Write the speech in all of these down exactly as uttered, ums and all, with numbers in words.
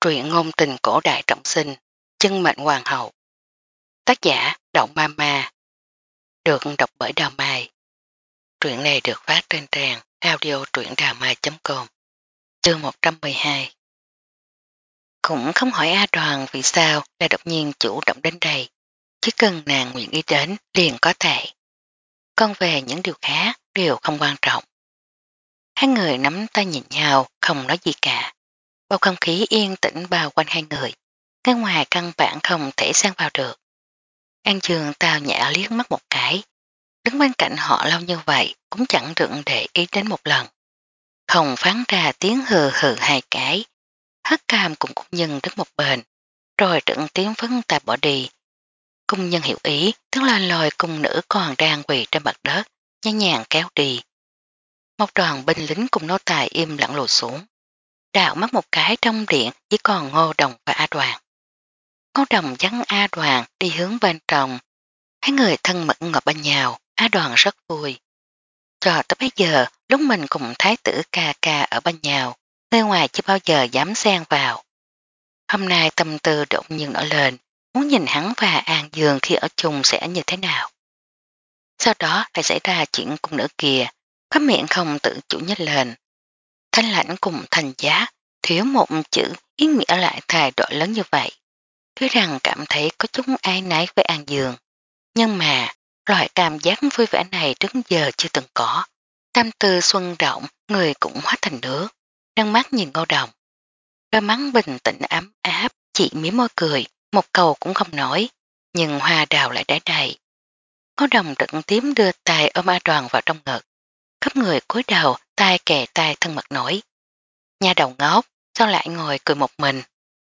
Truyện ngôn tình cổ đại trọng sinh, chân mệnh hoàng hậu. Tác giả Động Ma Ma. Được đọc bởi Đào Mai. Truyện này được phát trên trang audio truyệnđàmai chấm com. Chương một trăm mười hai. Cũng không hỏi A Đoàn vì sao lại đột nhiên chủ động đến đây. Chỉ cần nàng nguyện ý đến liền có thể. Còn về những điều khác đều không quan trọng. Hai người nắm tay nhìn nhau không nói gì cả. Bầu không khí yên tĩnh bao quanh hai người. Cái ngoài căn bản không thể xen vào được. An Dương tao nhã liếc mắt một cái. Đứng bên cạnh họ lâu như vậy cũng chẳng rựng để ý đến một lần. Không phán ra tiếng hừ hừ hai cái. Hắc Cam cùng cung nhân đứng một bên. Rồi trận tiếng phấn ta bỏ đi. Cung nhân hiểu ý tức là lòi cung nữ còn đang quỳ trên mặt đất. Nhẹ nhàng kéo đi. Một đoàn binh lính cùng nô tài im lặng lùi xuống. Đào mắt một cái trong điện chỉ còn Ngô Đồng và A Đoàn. Ngô Đồng dắt A Đoàn đi hướng bên trong. Hai người thân mật ngọt bên nhau, A Đoàn rất vui. Cho tới bây giờ, lúc mình cùng thái tử ca ca ở bên nhau, nơi ngoài chưa bao giờ dám xen vào. Hôm nay tâm tư đột nhiên nổi lên, muốn nhìn hắn và An Dương khi ở chung sẽ như thế nào. Sau đó lại xảy ra chuyện cung nữ kia, có miệng không tự chủ nhếch lên. Thanh lãnh cùng thành giá, thiếu một chữ ý nghĩa lại thay đổi lớn như vậy. Tuy rằng cảm thấy có chút ai nấy với An Dương. Nhưng mà, loại cảm giác vui vẻ này trước giờ chưa từng có. Tâm tư xuân động, người cũng hóa thành nước. Nâng mắt nhìn Ngô Đồng. Đôi mắt bình tĩnh ấm áp, chỉ mỉm môi cười, một câu cũng không nói. Nhưng hoa đào lại đáy đầy. Ngô Đồng trực tiếp đưa tay ôm A Đoàn vào trong ngực. Khắp người cúi đầu, tay kề tay thân mật nổi. Nhà đầu ngốc, sao lại ngồi cười một mình?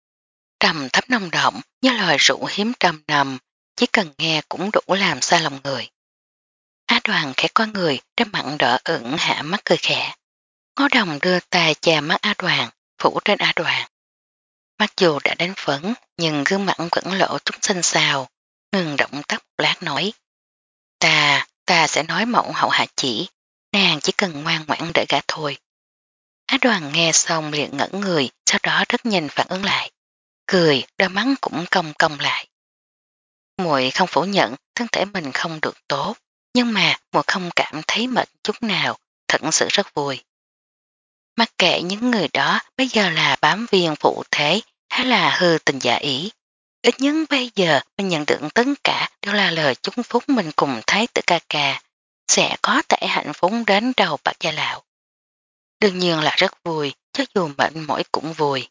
Trầm thấp nông động, như lời rượu hiếm trăm năm. Chỉ cần nghe cũng đủ làm xa lòng người. Á Đoàn khẽ có người trên mặn đỏ ửng hạ mắt cười khẽ. Ngô Đồng đưa tay chà mắt Á Đoàn, phủ trên Á Đoàn. Mặc dù đã đánh phấn, nhưng gương mặt vẫn lộ chút xinh xào, ngừng động tác một lát nói. Ta, ta sẽ nói mẫu hậu hạ chỉ, nàng chỉ cần ngoan ngoãn đợi gã thôi. Á Đoàn nghe xong liền ngẩn người, sau đó rất nhanh phản ứng lại. Cười, đôi mắt cũng cong cong lại. Muội không phủ nhận thân thể mình không được tốt, nhưng mà muội không cảm thấy mệt chút nào, thật sự rất vui. Mặc kệ những người đó bây giờ là bám viên phụ thế hay là hư tình giả ý. Ít nhất bây giờ mình nhận được tất cả đều là lời chúc phúc mình cùng thái tử ca ca, sẽ có thể hạnh phúc đến đầu bạc gia lão. Đương nhiên là rất vui, cho dù mệnh mỏi cũng vui.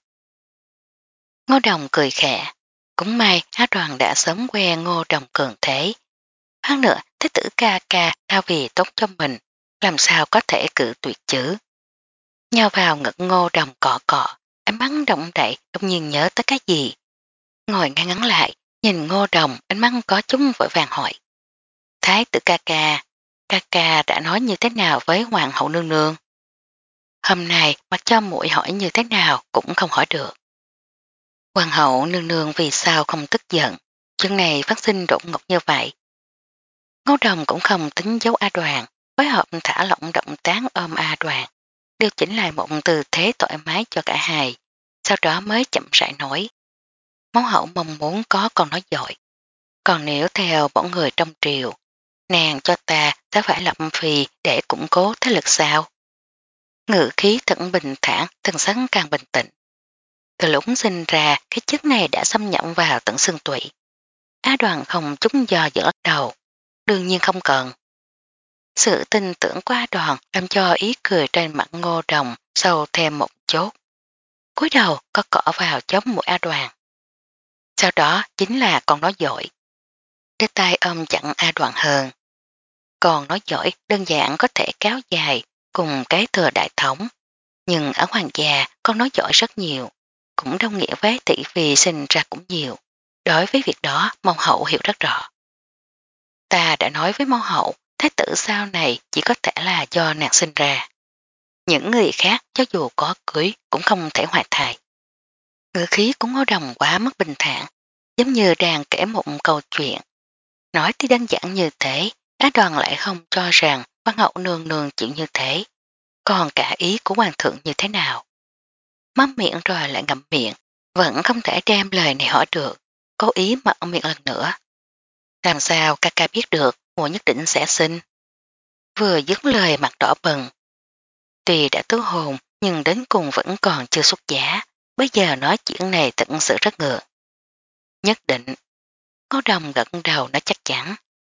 Ngô Đồng cười khẽ. Cũng may Á Đoàn đã sớm quen Ngô Đồng cường thế. Hơn nữa, thế tử ca ca lao vì tốt cho mình, làm sao có thể cự tuyệt chứ. Nhào vào ngực Ngô Đồng cọ cọ, ánh mắt động đậy đột nhiên nhớ tới cái gì. Ngồi ngay ngắn lại, nhìn Ngô Đồng, ánh mắt có chúng vội vàng hỏi. Thái tử ca ca, ca ca đã nói như thế nào với hoàng hậu nương nương? Hôm nay mặc cho muội hỏi như thế nào cũng không hỏi được. Hoàng hậu nương nương vì sao không tức giận, chuyện này phát sinh đột ngột như vậy. Ngô Đồng cũng không tính giấu A Đoàn, phối hợp thả lỏng động tác ôm A Đoàn, điều chỉnh lại một tư thế thoải mái cho cả hai, sau đó mới chậm rãi nói. Máu hậu mong muốn có con nói dội, còn nếu theo bọn người trong triều, nàng cho ta sẽ phải lập phi để củng cố thế lực sao? Ngữ khí thận bình thản, thần sắc càng bình tĩnh. Từ lúc sinh ra, cái chất này đã xâm nhập vào tận xương tủy. Á Đoàn không chút do dự lắc đầu, đương nhiên không cần. Sự tin tưởng của Á Đoàn làm cho ý cười trên mặt Ngô Đồng sâu thêm một chốt. Cúi đầu có cỏ vào chóp mũi A Đoàn. Sau đó chính là con nói dội. Đưa tay ôm chặn A Đoàn hơn. Còn nói dội đơn giản có thể kéo dài cùng cái thừa đại thống. Nhưng ở hoàng gia con nói dội rất nhiều, cũng đồng nghĩa với tỷ phi sinh ra cũng nhiều. Đối với việc đó mong hậu hiểu rất rõ. Ta đã nói với mong hậu, thái tử sau này chỉ có thể là do nàng sinh ra. Những người khác cho dù có cưới cũng không thể hoài thai. Ngữ khí cũng Ngô Đồng quá mất bình thản, giống như đang kể một câu chuyện. Nói thì đơn giản như thế, Á Đoàn lại không cho rằng hoàng hậu nương nương chịu như thế. Còn cả ý của hoàng thượng như thế nào? Mắm miệng rồi lại ngậm miệng, vẫn không thể đem lời này hỏi được, cố ý mở miệng lần nữa. Làm sao ca ca biết được mùa nhất định sẽ sinh? Vừa dứt lời mặt đỏ bừng. Tuy đã tứ hồn nhưng đến cùng vẫn còn chưa xuất giá, bây giờ nói chuyện này thật sự rất ngược. Nhất định. Ngô Đồng gật đầu nói chắc chắn.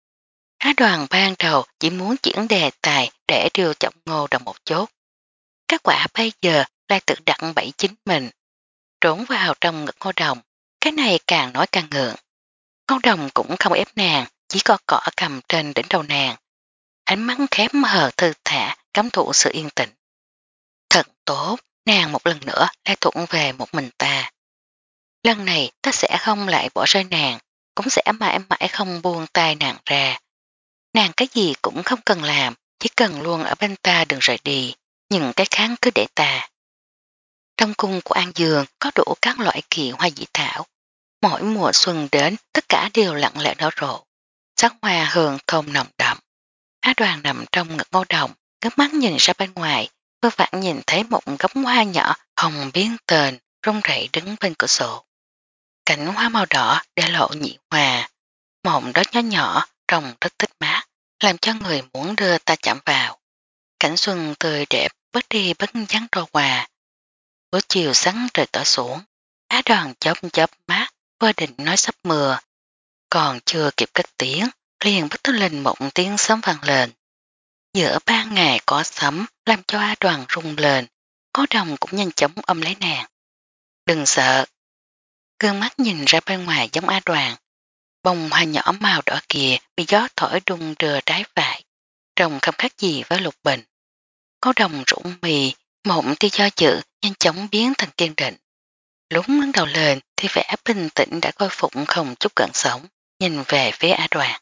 Á Đoàn ban đầu chỉ muốn chuyển đề tài để điều chọc Ngô Đồng một chút. Kết quả bây giờ lại tự đặt bẫy chính mình, trốn vào trong ngực Ngô Đồng, cái này càng nói càng ngượng. Ngô Đồng cũng không ép nàng, chỉ có cỏ cầm trên đỉnh đầu nàng. Ánh mắt khép hờ thư thả, cấm thụ sự yên tĩnh. Thật tốt, nàng một lần nữa lại thuận về một mình ta. Lần này ta sẽ không lại bỏ rơi nàng, cũng sẽ mãi mãi không buông tay nàng ra. Nàng cái gì cũng không cần làm, chỉ cần luôn ở bên ta đừng rời đi, nhưng cái khác cứ để ta. Trong cung của An Dương có đủ các loại kỳ hoa dị thảo. Mỗi mùa xuân đến tất cả đều lặng lẽ nở rộ. Sắc hoa hương thơm nồng đậm. Á Đoàn nằm trong ngực Ngô Đồng, ngước mắt nhìn ra bên ngoài, vừa vặn nhìn thấy một gốc hoa nhỏ hồng biến tền, rung rẩy đứng bên cửa sổ. Cảnh hoa màu đỏ để lộ nhị hòa, mộng đó nhỏ nhỏ, trông rất thích mát, làm cho người muốn đưa ta chạm vào. Cảnh xuân tươi đẹp, bất đi bất dáng trôi qua. Buổi chiều sáng trời tỏ xuống, Á Đoàn chớp chớp mát, vừa định nói sắp mưa. Còn chưa kịp cất tiếng, liền bất lên một tiếng sấm vang lên. Giữa ban ngày có sấm làm cho A Đoàn rung lên, có đồng cũng nhanh chóng ôm lấy nàng. Đừng sợ. Gương mắt nhìn ra bên ngoài giống A Đoàn. Bông hoa nhỏ màu đỏ kìa bị gió thổi đung đưa trái phải, trông không khác gì với Lục Bình. Có đồng rủng mì, một tia do dự nhanh chóng biến thành kiên định. Lúc ngẩng đầu lên thì vẻ bình tĩnh đã khôi phục không chút gợn sóng, nhìn về phía A Đoàn.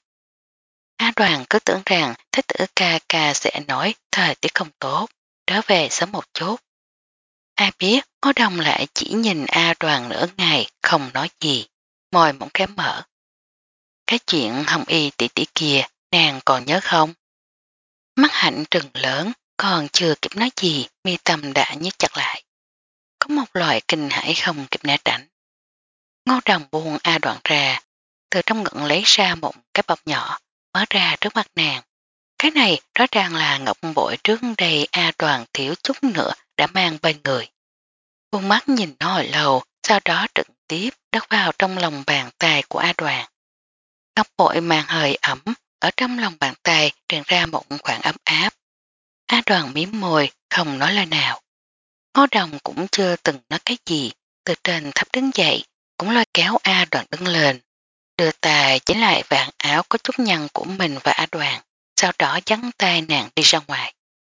A Đoàn cứ tưởng rằng thế tử ca ca sẽ nói thời tiết không tốt, trở về sớm một chút. Ai biết có đồng lại chỉ nhìn A Đoàn nửa ngày không nói gì, môi mỏng kém mở. Cái chuyện Hồng Y tỷ tỷ kia nàng còn nhớ không? Mắt Hạnh trừng lớn, còn chưa kịp nói gì mi tâm đã nhíu chặt lại. Có một loại kinh hãi không kịp né tránh. Ngô Đồng buông A Đoàn ra, từ trong ngực lấy ra một cái bọc nhỏ, mở ra trước mặt nàng. Cái này rõ ràng là ngọc bội trước đây A Đoàn thiếu chút nữa đã mang bên người. Buông mắt nhìn nó hồi lâu, sau đó trực tiếp đắp vào trong lòng bàn tay của A Đoàn. Ngọc bội mang hơi ẩm, ở trong lòng bàn tay truyền ra một khoảng ấm áp. A Đoàn miếm môi, không nói lời nào. Ngô Đồng cũng chưa từng nói cái gì, từ trên thấp đứng dậy, cũng lôi kéo A Đoàn đứng lên. Đưa tay chính lại vạn áo có chút nhăn của mình và A Đoàn, sau đó dắn tay nàng đi ra ngoài.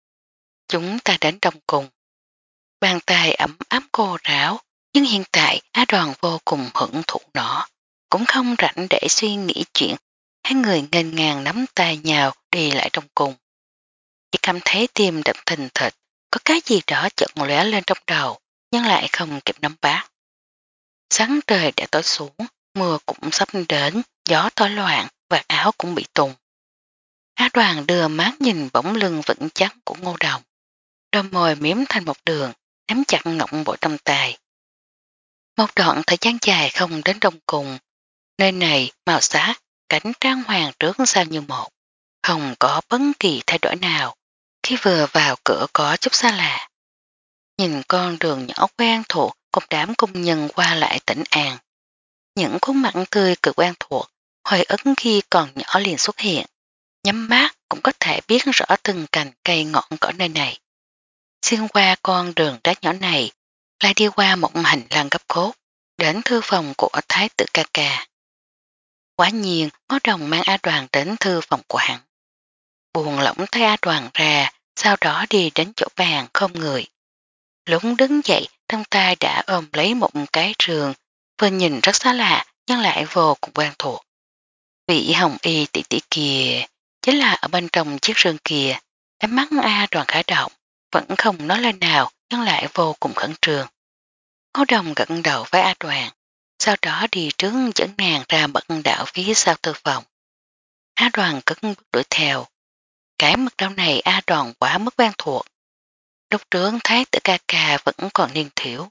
Chúng ta đến trong cùng. Bàn tay ấm áp cô ráo, nhưng hiện tại Á Đoàn vô cùng hưởng thụ nó, cũng không rảnh để suy nghĩ chuyện. Hai người ngênh ngang nắm tay nhau đi lại trong cùng. Chỉ cảm thấy tim đập thình thịch, có cái gì đó chợt lóe lên trong đầu, nhưng lại không kịp nắm bắt. Sáng trời đã tối xuống, mưa cũng sắp đến, gió tối loạn và áo cũng bị tùng. Á Đoàn đưa mắt nhìn bóng lưng vững chắc của Ngô Đồng, đôi môi miếm thành một đường, nắm chặt ngọc bội trong tay. Một đoạn thời gian dài không đến đông cùng, nơi này màu sắc, cảnh trang hoàng trước sau như một, không có bất kỳ thay đổi nào, khi vừa vào cửa có chút xa lạ. Nhìn con đường nhỏ quen thuộc cùng đám công nhân qua lại tỉnh an. Những khuôn mặt tươi cực quen thuộc, hồi ức khi còn nhỏ liền xuất hiện, nhắm mắt cũng có thể biết rõ từng cành cây ngọn cỏ nơi này. Xuyên qua con đường đá nhỏ này, lại đi qua một hành lang gấp khúc, đến thư phòng của Thái tử ca ca. Quả nhiên, Ngô Đồng mang A Đoàn đến thư phòng của hắn. Buồn lỏng tay A Đoàn ra, sau đó đi đến chỗ bàn không người. Lúc đứng dậy, trong tay đã ôm lấy một cái trường, vừa nhìn rất xa lạ, nhưng lại vô cùng quen thuộc. Vị hồng y tỷ tỷ kia, chính là ở bên trong chiếc rương kia. Ánh mắt A Đoàn khởi động, vẫn không nói lời nào, nhưng lại vô cùng khẩn trương. Ngô Đồng gật đầu với A Đoàn, sau đó đi trước dẫn nàng ra bậc đạo phía sau thư phòng. A Đoàn cất bước đuổi theo. Cái mật đau này A Đoàn quá mức quen thuộc. Lúc trước Thái tử ca ca vẫn còn niên thiểu,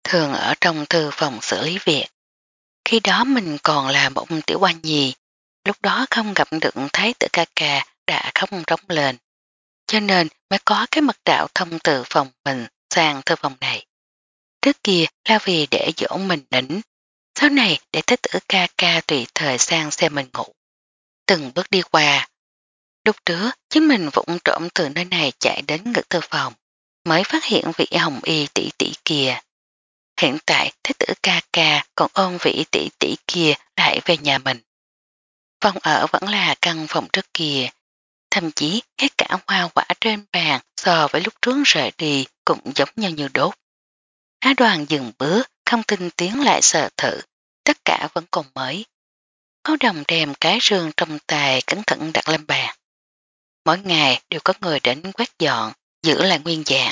thường ở trong thư phòng xử lý việc. Khi đó mình còn là một tiểu hoa nhi, lúc đó không gặp được thái tử ca ca đã khóc rống lên. Cho nên mới có cái mật đạo thông từ phòng mình sang thư phòng này. Trước kia là vì để dỗ mình đỉnh, sau này để thái tử ca ca tùy thời sang xem mình ngủ. Từng bước đi qua, lúc trước chính mình vụng trộm từ nơi này chạy đến ngực thư phòng, mới phát hiện vị hồng y tỷ tỷ kia. Hiện tại thái tử ca ca còn ôm vị tỷ tỷ kia lại về nhà mình. Phòng ở vẫn là căn phòng trước kia, thậm chí ngay cả hoa quả trên bàn so với lúc trước rời đi cũng giống nhau như đốt. Á Đoàn dừng bước, không tin tiếng lại sợ thử, tất cả vẫn còn mới. Ngô Đồng đem cái rương trong tay cẩn thận đặt lên bàn. Mỗi ngày đều có người đến quét dọn, giữ lại nguyên dạng.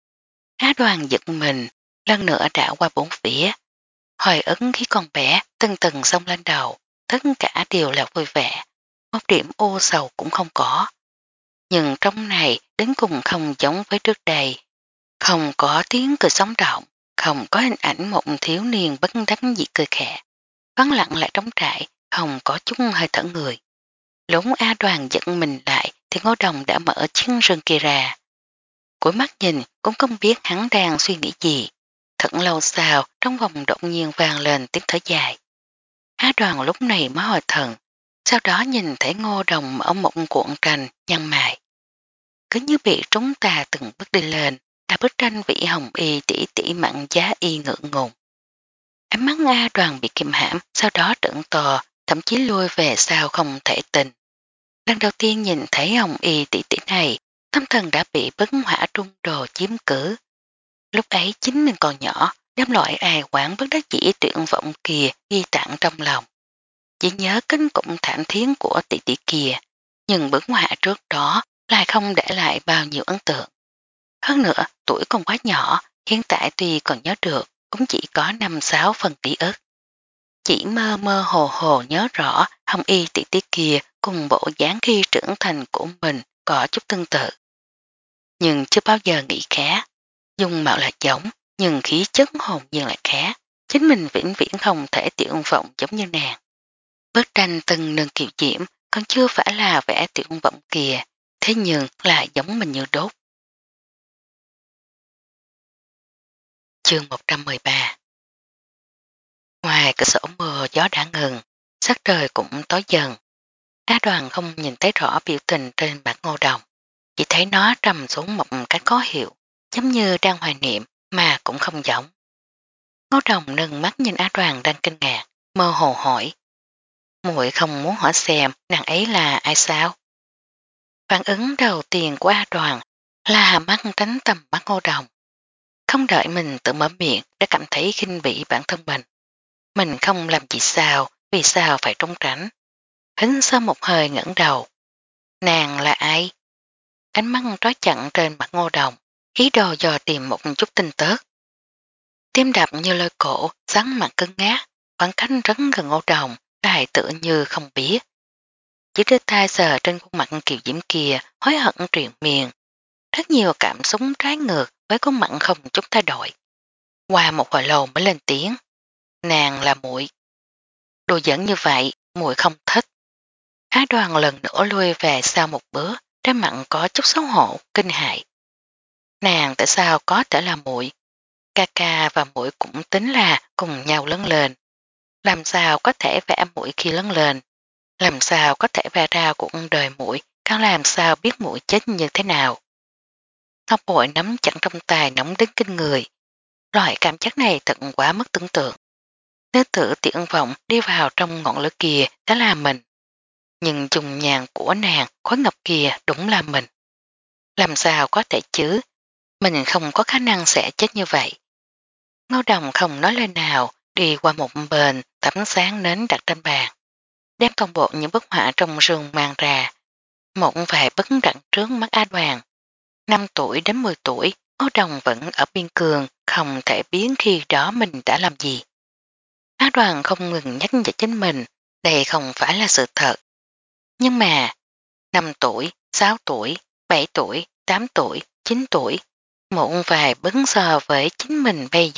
Á Đoàn giật mình, lần nữa đã qua bốn phía. Hồi ấn khi còn bé, từng từng xông lên đầu, tất cả đều là vui vẻ, một điểm ô sầu cũng không có. Nhưng trong này đến cùng không giống với trước đây. Không có tiếng cười sống động, không có hình ảnh một thiếu niên bất đắc dĩ cười khẽ. Vắng lặng lại trống trải, không có chút hơi thở người. Lúc A Đoàn dẫn mình lại thì Ngô Đồng đã mở chiếc rừng kia ra. Cuối mắt nhìn cũng không biết hắn đang suy nghĩ gì. Thật lâu sau trong vòng đột nhiên vang lên tiếng thở dài. A Đoàn lúc này mới hồi thần, sau đó nhìn thấy Ngô Đồng mở một cuộn tranh nhăn mày. Cứ như bị trúng tà từng bước đi lên, là bức tranh vị hồng y tỷ tỷ mặn giá y ngượng ngùng. Ánh mắt A Đoàn bị kìm hãm, sau đó trợn to, thậm chí lui về sau không thể tin. Lần đầu tiên nhìn thấy hồng y tỷ tỷ này, tâm thần đã bị bấn hỏa trung đồ chiếm cử. Lúc ấy chính mình còn nhỏ, đám loại ai quản bất đắc chỉ tuyển vọng kia ghi tặng trong lòng. Chỉ nhớ kinh cụm thảm thiến của tỷ tỷ kia, nhưng bấn hỏa trước đó lại không để lại bao nhiêu ấn tượng. Hơn nữa, tuổi còn quá nhỏ, hiện tại tuy còn nhớ được, cũng chỉ có năm sáu phần ký ức. Chỉ mơ mơ hồ hồ nhớ rõ hồng y tỷ tỷ kia cùng bộ dáng khi trưởng thành của mình có chút tương tự. Nhưng chưa bao giờ nghĩ khác, dung mạo là giống, nhưng khí chất hồn nhiên lại khác, chính mình vĩnh viễn không thể tiểu vọng giống như nàng. Bức tranh từng nâng kiều diễm còn chưa phải là vẻ tiểu vọng kìa, thế nhưng là giống mình như đốt. Chương một trăm mười ba. Ngoài cửa sổ mưa gió đã ngừng, sắc trời cũng tối dần. Á Đoàn không nhìn thấy rõ biểu tình trên mặt Ngô Đồng, chỉ thấy nó trầm xuống một cách khó hiểu, giống như đang hoài niệm mà cũng không giống. Ngô Đồng nâng mắt nhìn Á Đoàn đang kinh ngạc, mơ hồ hỏi. Muội không muốn hỏi xem nàng ấy là ai sao? Phản ứng đầu tiên của Á Đoàn là mắt tránh tầm mắt Ngô Đồng. Không đợi mình tự mở miệng đã cảm thấy khinh bỉ bản thân mình. Mình không làm gì sao, vì sao phải trốn tránh. Hính sơ một hơi ngẩng đầu. Nàng là ai? Ánh mắt trói chặn trên mặt Ngô Đồng, ý đồ dò tìm một chút tin tức. Tim đập như lôi cổ, rắn mặt cứng ngát, khoảng cách rất gần Ngô Đồng, lại tựa như không biết. Chỉ đưa tay sờ trên khuôn mặt kiều diễm kia, hối hận truyền miền. Rất nhiều cảm xúc trái ngược với khuôn mặt không chút thay đổi. Qua một hồi lâu mới lên tiếng. Nàng là muội. Đồ dẫn như vậy, muội không thích. Á Đoàn lần nữa lui về sau một bữa, trên mặn có chút xấu hổ, kinh hại. Nàng tại sao có thể là muội? Ca ca và muội cũng tính là cùng nhau lớn lên. Làm sao có thể vẽ muội khi lớn lên? Làm sao có thể vẽ ra cuộc đời muội? Càng làm sao biết muội chết như thế nào? Ngọc bội nắm chặt trong tay nóng đến kinh người. Loại cảm giác này thật quá mất tưởng tượng. Nếu tự tiện vọng đi vào trong ngọn lửa kia đã là mình. Nhưng dùng nhàn của nàng khói ngọc kia đúng là mình. Làm sao có thể chứ? Mình không có khả năng sẽ chết như vậy. Ngô Đồng không nói lời nào, đi qua một bên tấm sáng nến đặt trên bàn. Đem toàn bộ những bức họa trong rừng mang ra. Một vài bức rặng trước mắt Á Đoàn. năm tuổi đến mười tuổi, Ngô Đồng vẫn ở biên cường, không thể biến khi đó mình đã làm gì. Á Đoàn không ngừng nhắc nhở chính mình, đây không phải là sự thật. Nhưng mà, năm tuổi, sáu tuổi, bảy tuổi, tám tuổi, chín tuổi, một vài bấn so với chính mình bây giờ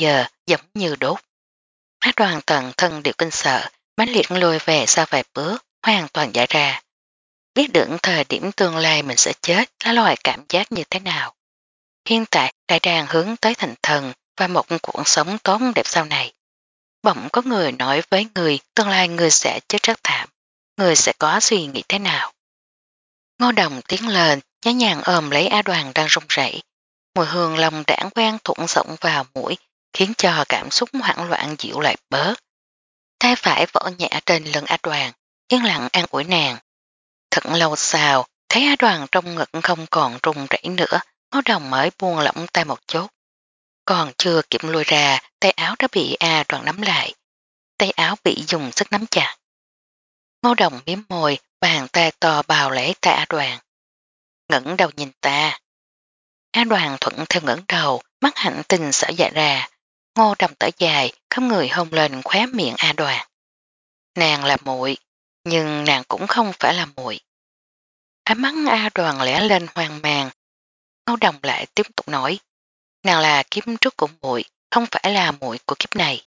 giống như đốt. Á Đoàn tận thân đều kinh sợ, mãnh liệt lùi về sau vài bước, hoàn toàn giải ra. Biết được thời điểm tương lai mình sẽ chết là loại cảm giác như thế nào. Hiện tại đại đang hướng tới thành thần và một cuộc sống tốt đẹp sau này. Bỗng có người nói với người tương lai người sẽ chết rất thảm, người sẽ có suy nghĩ thế nào. Ngô Đồng tiến lên, nhớ nhàng ôm lấy A Đoàn đang run rẩy. Mùi hương lòng đảng quen thuận rộng vào mũi, khiến cho cảm xúc hoảng loạn dịu lại bớt. Tay phải vỗ nhẹ trên lưng A Đoàn, yên lặng an ủi nàng. Thật lâu sau, thấy A Đoàn trong ngực không còn run rẩy nữa, Ngô Đồng mới buông lỏng tay một chút. Còn chưa kịp lui ra, tay áo đã bị A Đoàn nắm lại. Tay áo bị dùng sức nắm chặt. Ngô Đồng miếm môi, bàn tay to bào lấy tay A Đoàn. Ngẩng đầu nhìn ta. A Đoàn thuận theo ngẩng đầu, mắt hạnh tình sở dạ ra. Ngô Đồng thở dài, không người hôn lên khóe miệng A Đoàn. Nàng là muội, nhưng nàng cũng không phải là muội. Ánh mắt A Đoàn lẻ lên hoang mang. Ngô Đồng lại tiếp tục nói, nàng là kiếp trước của muội, không phải là muội của kiếp này.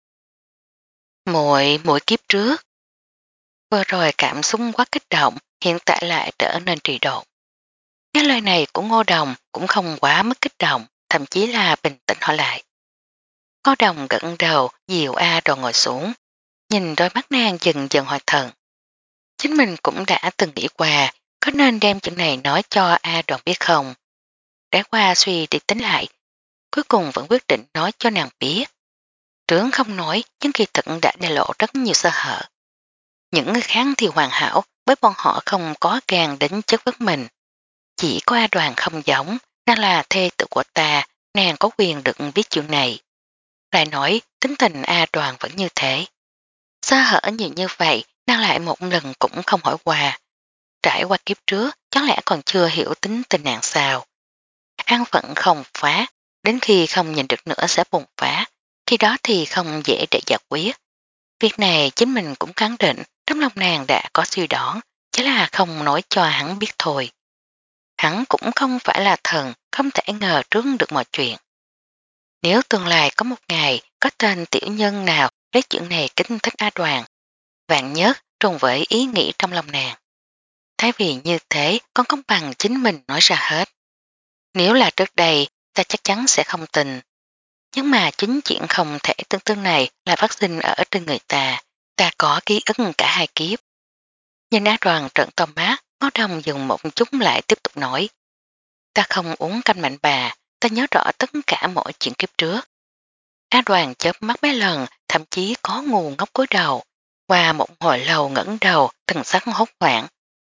Muội, muội kiếp trước. Vừa rồi cảm xúc quá kích động, hiện tại lại trở nên trì độn. Cái lời này của Ngô Đồng cũng không quá mức kích động, thậm chí là bình tĩnh hỏi lại. Ngô Đồng gật đầu, dìu A Đoàn ngồi xuống, nhìn đôi mắt nàng dần dần hồi thần. Chính mình cũng đã từng nghĩ qua, có nên đem chuyện này nói cho A Đoàn biết không? Đã qua suy đi tính lại, cuối cùng vẫn quyết định nói cho nàng biết. Trướng không nói, nhưng kỳ thực đã để lộ rất nhiều sơ hở. Những người khác thì hoàn hảo, bởi bọn họ không có gan đến chất vấn mình. Chỉ có A Đoàn không giống, nàng là thê tử của ta, nàng có quyền được biết chuyện này. Lại nói, tính tình A Đoàn vẫn như thế. Sơ hở nhiều như vậy, nàng lại một lần cũng không hỏi qua. Trải qua kiếp trước, chắc lẽ còn chưa hiểu tính tình nàng sao. An phận không phá, đến khi không nhìn được nữa sẽ bùng phá, khi đó thì không dễ để giải quyết. Việc này chính mình cũng khẳng định, trong lòng nàng đã có suy đoán, chỉ là không nói cho hắn biết thôi. Hắn cũng không phải là thần, không thể ngờ trước được mọi chuyện. Nếu tương lai có một ngày có tên tiểu nhân nào lấy chuyện này kính thích A Đoàn, vạn nhất trùng với ý nghĩ trong lòng nàng. Thay vì như thế con không bằng chính mình nói ra hết. Nếu là trước đây ta chắc chắn sẽ không tin. Nhưng mà chính chuyện không thể tương tương này là phát sinh ở trên người ta, ta có ký ức cả hai kiếp. Nhìn A Đoàn trợn to mắt, Ngô Đồng dừng một chút lại tiếp tục nói. Ta không uống canh mạnh bà, ta nhớ rõ tất cả mọi chuyện kiếp trước. A Đoàn chớp mắt mấy lần, thậm chí có ngu ngốc cúi đầu. Qua một hồi lâu ngẩng đầu, thần sắc hốt hoảng.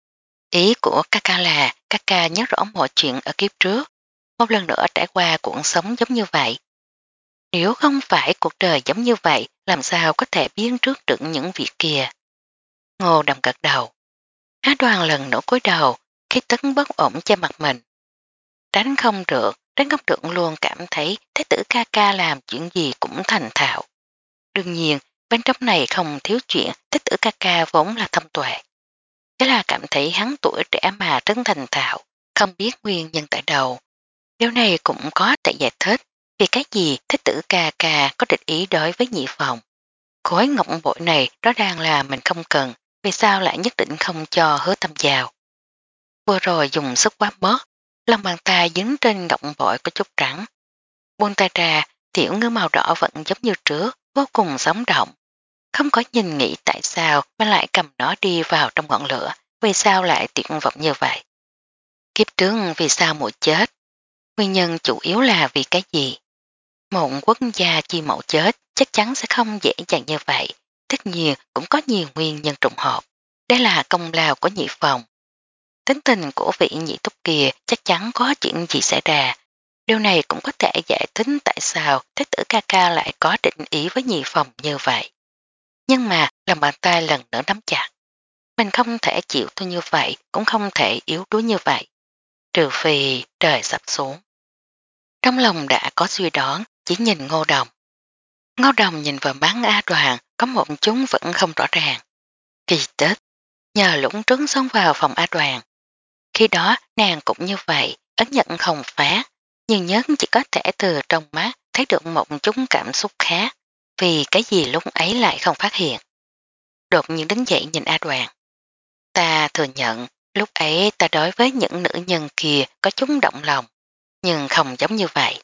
Ý của ca ca là ca ca nhớ rõ mọi chuyện ở kiếp trước, một lần nữa trải qua cuộc sống giống như vậy. Nếu không phải cuộc đời giống như vậy, làm sao có thể biến trước được những việc kia. Ngô Đồng gật đầu. Á Đoàn lần nữa cúi đầu, khi tức bất ổn cho mặt mình. Tránh không được, tránh không được luôn cảm thấy thế tử ca ca làm chuyện gì cũng thành thạo. Đương nhiên, bên trong này không thiếu chuyện thế tử ca ca vốn là thông tuệ. Thế là cảm thấy hắn tuổi trẻ mà rất thành thạo, không biết nguyên nhân tại đâu. Điều này cũng có thể giải thích vì cái gì thích tử ca ca có địch ý đối với nhị phòng. Khối ngọc bội này rõ ràng là mình không cần, vì sao lại nhất định không cho Hứa Tâm vào. Vừa rồi dùng sức quá mất, lòng bàn tay dính trên ngọc bội có chút trắng. Buông tay ra, tiểu ngư màu đỏ vẫn giống như trước, vô cùng sống động. Không có nhìn nghĩ tại sao mà lại cầm nó đi vào trong ngọn lửa, vì sao lại tuyệt vọng như vậy. Kiếp trước vì sao muội chết? Nguyên nhân chủ yếu là vì cái gì? Một quốc gia chi mẫu chết chắc chắn sẽ không dễ dàng như vậy, tất nhiên cũng có nhiều nguyên nhân trùng hợp. Đây là công lao của nhị phòng. Tính tình của vị nhị túc kia chắc chắn có chuyện gì xảy ra. Điều này cũng có thể giải thích tại sao thế tử ca ca lại có định ý với nhị phòng như vậy. Nhưng mà lòng bàn tay lần nữa nắm chặt. Mình không thể chịu tôi như vậy, cũng không thể yếu đuối như vậy. Trừ phi trời sập xuống. Trong lòng đã có suy đoán, chỉ nhìn Ngô Đồng. Ngô Đồng nhìn vào mắt A Đoàn, có một chúng vẫn không rõ ràng. Kỳ tích, nhờ lũng trứng xông vào phòng A Đoàn. Khi đó nàng cũng như vậy, ấn nhận không phá, nhưng nhất chỉ có thể từ trong mắt thấy được một chút cảm xúc khác, vì cái gì lúc ấy lại không phát hiện. Đột nhiên đứng dậy nhìn A Đoàn. Ta thừa nhận, lúc ấy ta đối với những nữ nhân kia có chút động lòng, nhưng không giống như vậy.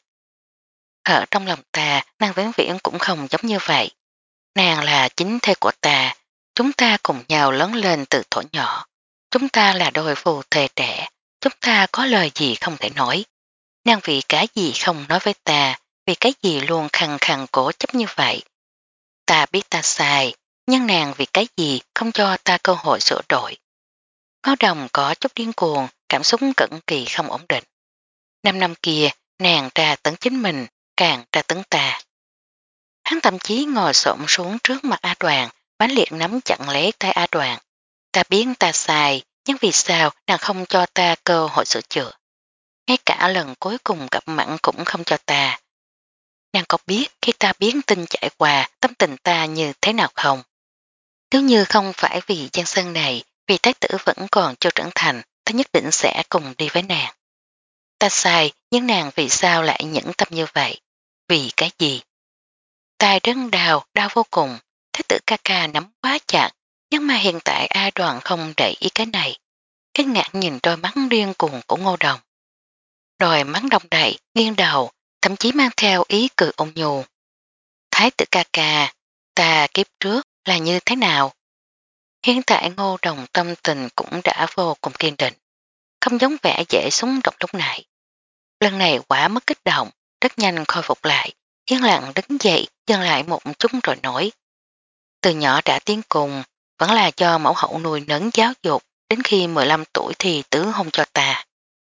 Ở trong lòng ta, nàng vĩnh viễn cũng không giống như vậy. Nàng là chính thê của ta, chúng ta cùng nhau lớn lên từ thuở nhỏ. Chúng ta là đôi phù thề trẻ, chúng ta có lời gì không thể nói. Nàng vì cái gì không nói với ta, vì cái gì luôn khăng khăng cố chấp như vậy. Ta biết ta sai, nhưng nàng vì cái gì không cho ta cơ hội sửa đổi. Ngô Đồng có chút điên cuồng, cảm xúc cận kỳ không ổn định. Năm năm kia, nàng tra tấn chính mình, càng tra tấn ta. Hắn thậm chí ngồi xổm xuống trước mặt A Đoàn, bánh liệt nắm chặn lấy tay A Đoàn. Ta biết ta sai, nhưng vì sao nàng không cho ta cơ hội sửa chữa. Ngay cả lần cuối cùng gặp mặt cũng không cho ta. Nàng có biết khi ta biến tin chạy qua tâm tình ta như thế nào không? Nếu như không phải vì Giang Sơn này, vì thái tử vẫn còn chưa trưởng thành, ta nhất định sẽ cùng đi với nàng. Ta sai, nhưng nàng vì sao lại nhẫn tâm như vậy? Vì cái gì? Tai rất đau, đau vô cùng, thái tử ca ca nắm quá chặt, nhưng mà hiện tại A Đoàn không để ý cái này. Cái ngạc nhìn đôi mắt điên cuồng của Ngô Đồng. Đôi mắt đông đầy, nghiêng đầu, thậm chí mang theo ý cười ôn nhu. Thái tử ca ca, ta kiếp trước là như thế nào? Hiện tại Ngô Đồng tâm tình cũng đã vô cùng kiên định, không giống vẻ dễ xúc động lúc nãy. Lần này quả mất kích động, rất nhanh khôi phục lại, yên lặng đứng dậy, dừng lại một chút rồi nói. Từ nhỏ đã tiến cùng, vẫn là cho mẫu hậu nuôi nấng giáo dục, đến khi mười lăm tuổi thì tứ hôn cho ta.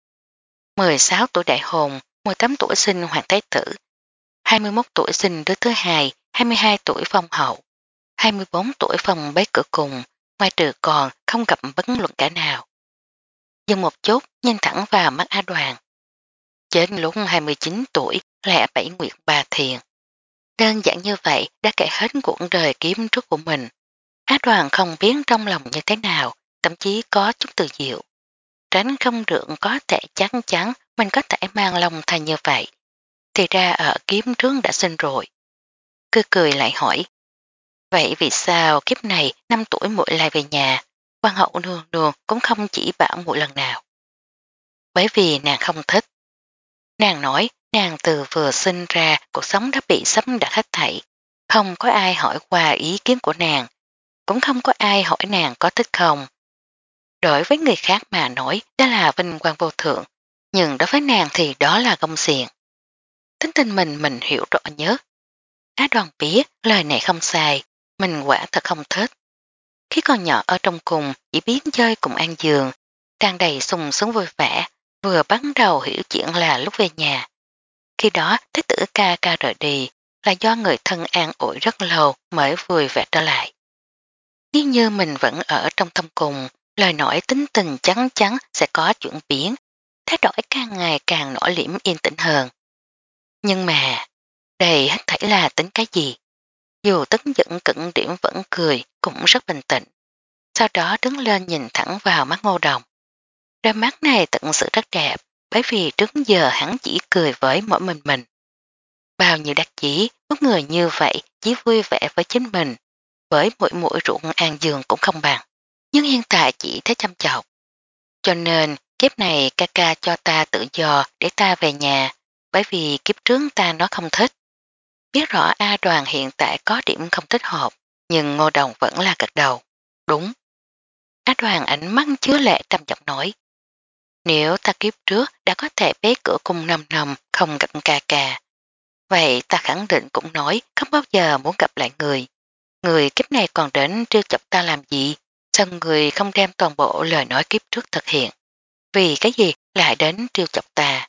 mười sáu tuổi đại hôn, mười tám tuổi sinh hoàng thái tử, hai mươi mốt tuổi sinh đứa thứ hai, hai mươi hai tuổi phong hậu, hai mươi bốn tuổi phong bế cửa cùng, ngoài trừ còn không gặp bất luận cả nào. Dừng một chút, nhìn thẳng vào mắt A Đoàn. Trên lúc hai mươi chín tuổi, lẻ bảy nguyện ba thiền. Đơn giản như vậy đã kể hết cuộc đời kiếm trước của mình. Á Đoàn không biết trong lòng như thế nào, thậm chí có chút tự diệu. Tránh không được có thể chắc chắn mình có thể mang lòng thành như vậy. Thì ra ở kiếm trước đã sinh rồi. Cứ cười lại hỏi. Vậy vì sao kiếp này năm tuổi muội lại về nhà, quan hậu nương nương cũng không chỉ bảo muội lần nào? Bởi vì nàng không thích. Nàng nói nàng từ vừa sinh ra cuộc sống đã bị sắp đặt hết thảy. Không có ai hỏi qua ý kiến của nàng. Cũng không có ai hỏi nàng có thích không. Đối với người khác mà nói đó là vinh quang vô thượng. Nhưng đối với nàng thì đó là gông xiềng. Tính tình mình mình hiểu rõ nhất. Á Đoàn biết lời này không sai. Mình quả thật không thích. Khi còn nhỏ ở trong cùng chỉ biết chơi cùng ăn giường. Tràn đầy sung sướng vui vẻ. Vừa bắt đầu hiểu chuyện là lúc về nhà. Khi đó thái tử ca ca rời đi là do người thân an ủi rất lâu mới vui vẻ trở lại. Nếu như mình vẫn ở trong tâm cùng, lời nói tính tình chắn chắn sẽ có chuyển biến, thay đổi càng ngày càng nổi liễm yên tĩnh hơn. Nhưng mà, đây hết thảy là tính cái gì? Dù tức giận cận điểm vẫn cười, cũng rất bình tĩnh. Sau đó đứng lên nhìn thẳng vào mắt Ngô Đồng. Đôi mắt này thật sự rất đẹp, bởi vì trước giờ hắn chỉ cười với mỗi mình mình. Bao nhiêu đặc chỉ, một người như vậy chỉ vui vẻ với chính mình, với mỗi mũi ruộng an giường cũng không bằng. Nhưng hiện tại chỉ thấy chăm chọc. Cho nên kiếp này ca ca cho ta tự do để ta về nhà, bởi vì kiếp trước ta nó không thích. Biết rõ A Đoàn hiện tại có điểm không thích hợp, nhưng Ngô Đồng vẫn là gật đầu. Đúng. A Đoàn ánh mắt chứa lệ trầm giọng nói. Nếu ta kiếp trước đã có thể bế cửa cung năm năm không gặp ca ca, vậy ta khẳng định cũng nói không bao giờ muốn gặp lại người. Người kiếp này còn đến trêu chọc ta làm gì? Sao người không đem toàn bộ lời nói kiếp trước thực hiện? Vì cái gì lại đến trêu chọc ta?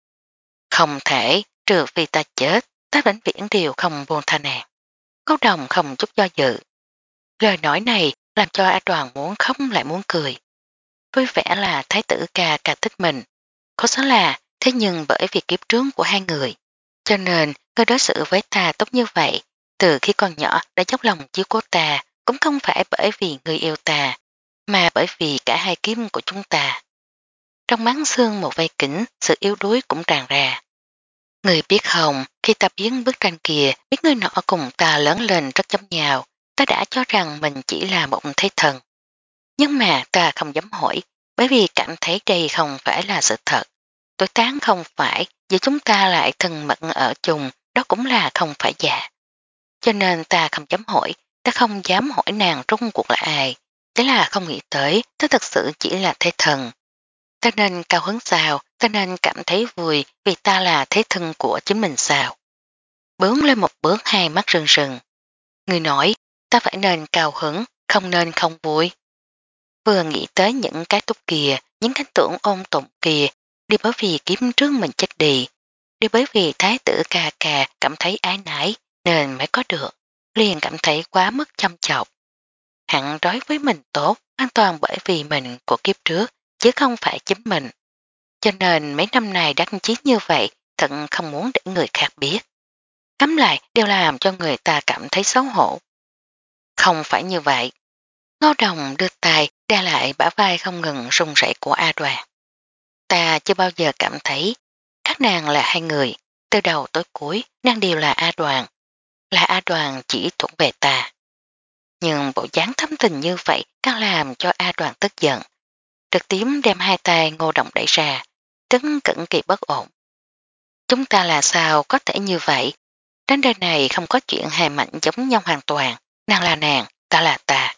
Không thể, trừ vì ta chết, ta vĩnh viễn đều không buông tha nàng. Ngô Đồng không chút do dự. Lời nói này làm cho A Đoàn muốn khóc lại muốn cười. Vui vẻ là thái tử ca ca thích mình. Có số là thế nhưng bởi vì kiếp trước của hai người. Cho nên người đối xử với ta tốt như vậy. Từ khi còn nhỏ đã dốc lòng chiếu cố ta, cũng không phải bởi vì người yêu ta, mà bởi vì cả hai kiếm của chúng ta. Trong mắng xương một vây kính, sự yếu đuối cũng tràn ra. Người biết không, khi ta biến bức tranh kia, biết người nọ cùng ta lớn lên rất giống nhau, ta đã cho rằng mình chỉ là một thế thần. Nhưng mà ta không dám hỏi, bởi vì cảm thấy đây không phải là sự thật. Tuổi tán không phải, vì chúng ta lại thân mật ở chung, đó cũng là không phải giả. Cho nên ta không dám hỏi, ta không dám hỏi nàng rung cuộc là ai. Thế là không nghĩ tới, ta thật sự chỉ là thế thần. Ta nên cao hứng sao, ta nên cảm thấy vui vì ta là thế thân của chính mình sao. Bướng lên một bước hai mắt rừng rừng. Người nói, ta phải nên cao hứng, không nên không vui. Vừa nghĩ tới những cái tốt kia, những cảnh tượng ôn tụng kia, đi bởi vì kiếm trước mình chết đi, đi bởi vì thái tử ca ca cảm thấy ái nái nên mới có được, liền cảm thấy quá mức chăm chọc. Hẳn đối với mình tốt, an toàn bởi vì mình của kiếp trước, chứ không phải chính mình. Cho nên mấy năm nay đăng chí như vậy, thật không muốn để người khác biết. Cắm lại đều làm cho người ta cảm thấy xấu hổ. Không phải như vậy. Ngô Đồng đưa tay đa lại bả vai không ngừng rung rẩy của A Đoàn. Ta chưa bao giờ cảm thấy các nàng là hai người, từ đầu tới cuối nàng đều là A Đoàn, là A Đoàn chỉ thuộc về ta. Nhưng bộ dáng thâm tình như vậy càng làm cho A Đoàn tức giận, trực tiếp đem hai tay Ngô Đồng đẩy ra, trấn cẩn kỳ bất ổn. Chúng ta là sao có thể như vậy? Trên đời này không có chuyện hài mạnh giống nhau hoàn toàn, nàng là nàng, ta là ta.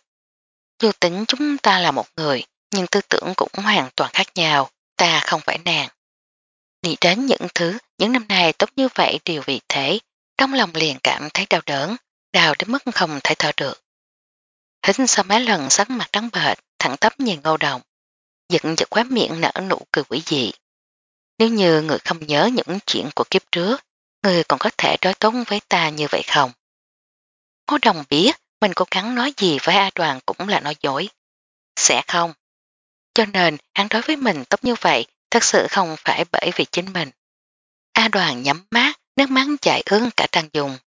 Dù tính chúng ta là một người, nhưng tư tưởng cũng hoàn toàn khác nhau, ta không phải nàng. Nghĩ đến những thứ, những năm nay tốt như vậy đều vì thế, trong lòng liền cảm thấy đau đớn, đau đến mức không thể thở được. Hít sau mấy lần sắc mặt trắng bệch, thẳng tắp nhìn Ngô Đồng, giận giật khóe miệng nở nụ cười quỷ dị. Nếu như người không nhớ những chuyện của kiếp trước, người còn có thể đối tốt với ta như vậy không? Ngô Đồng biết mình cố gắng nói gì với A Đoàn cũng là nói dối. Sẽ không. Cho nên hắn đối với mình tốt như vậy thật sự không phải bởi vì chính mình. A Đoàn nhắm mắt, nước mắt chảy ướt cả trang dùng.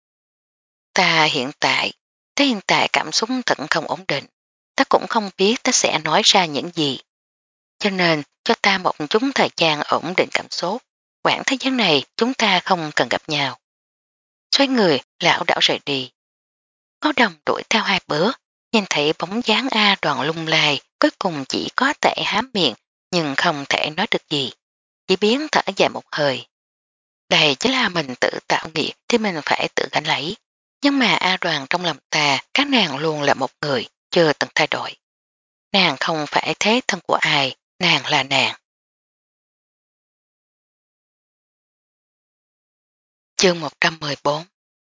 Ta hiện tại, ta hiện tại cảm xúc thật không ổn định. Ta cũng không biết ta sẽ nói ra những gì. Cho nên cho ta một chút thời gian ổn định cảm xúc. Quãng thời gian này chúng ta không cần gặp nhau. Xoay người, lão đảo rời đi. Ngô Đồng đuổi theo hai bước, nhìn thấy bóng dáng A Đoàn lung lai, cuối cùng chỉ có thể hám miệng, nhưng không thể nói được gì. Chỉ biến thở dài một hơi. Đây chính là mình tự tạo nghiệp thì mình phải tự gánh lấy. Nhưng mà A Đoàn trong lòng ta, các nàng luôn là một người, chưa từng thay đổi. Nàng không phải thế thân của ai, nàng là nàng. Chương một trăm mười bốn.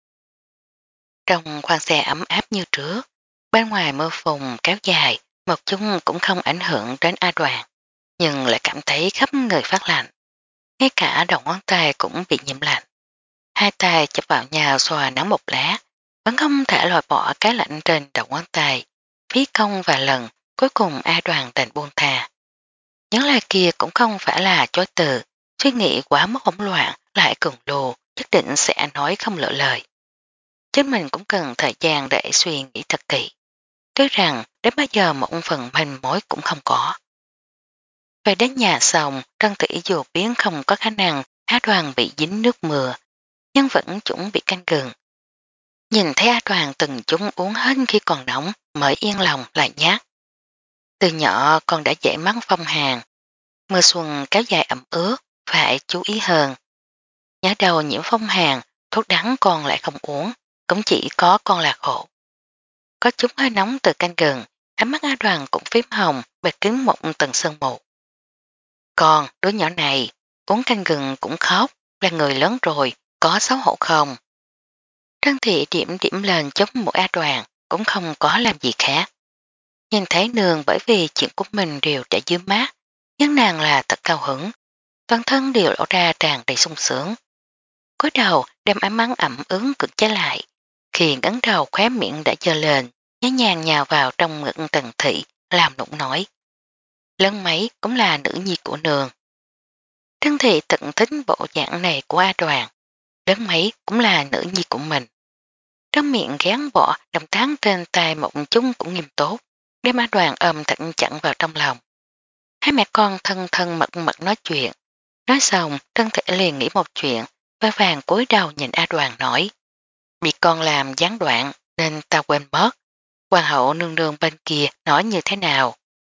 Trong khoang xe ấm áp như trước, bên ngoài mưa phùn kéo dài, một chút cũng không ảnh hưởng đến A Đoàn, nhưng lại cảm thấy khắp người phát lạnh. Ngay cả đầu ngón tay cũng bị nhiễm lạnh. Hai tay chụp vào nhau xoa nắng một lá, vẫn không thể loại bỏ cái lạnh trên đầu ngón tay. Phí công và lần, cuối cùng A Đoàn đành buông thà. Những lời kia cũng không phải là chối từ, suy nghĩ quá mất hỗn loạn, lại cường lù, nhất định sẽ nói không lỡ lời. Chính mình cũng cần thời gian để suy nghĩ thật kỹ. Tuy rằng đến bây giờ một phần manh mối cũng không có. Về đến nhà xong, Trân Tỷ dù biến không có khả năng A Đoàn bị dính nước mưa, nhưng vẫn chuẩn bị canh gừng. Nhìn thấy A Đoàn từng chúng uống hết khi còn nóng mới yên lòng lại nhát. Từ nhỏ con đã dễ mắc phong hàn, mưa xuân kéo dài ẩm ướt, phải chú ý hơn. Nhớ đầu nhiễm phong hàn, thuốc đắng con lại không uống, cũng chỉ có con là khổ. Có chút hơi nóng từ canh gừng, ánh mắt A Đoàn cũng phím hồng, bệt kín một tầng sơn mù. Còn đứa nhỏ này, uống canh gừng cũng khóc, là người lớn rồi, có xấu hổ không? Trân Thị điểm điểm lên chống mũi A Đoàn, cũng không có làm gì khác. Nhìn thấy nương bởi vì chuyện của mình đều trả dưới mát, nhưng nàng là thật cao hứng, toàn thân đều lộ ra tràn đầy sung sướng. Cúi đầu đem ánh mắt ẩm ướt cực trái lại, khi ngấn đầu khóe miệng đã dơ lên, nhẹ nhàng nhào vào trong ngực Trần Thị, làm nụng nói. Lớn mấy cũng là nữ nhi của nương. Trân Thị tận thích bộ dạng này của A Đoàn, lớn mấy cũng là nữ nhi của mình. Trong miệng gán bỏ động tác trên tay một chút cũng nghiêm tốt, đem A Đoàn ôm thịnh chặn vào trong lòng. Hai mẹ con thân thân mật mật nói chuyện, nói xong Trân Thị liền nghĩ một chuyện, vai vàng cúi đầu nhìn A Đoàn nói, bị con làm gián đoạn nên ta quên mất. Hoàng hậu nương nương bên kia nói như thế nào?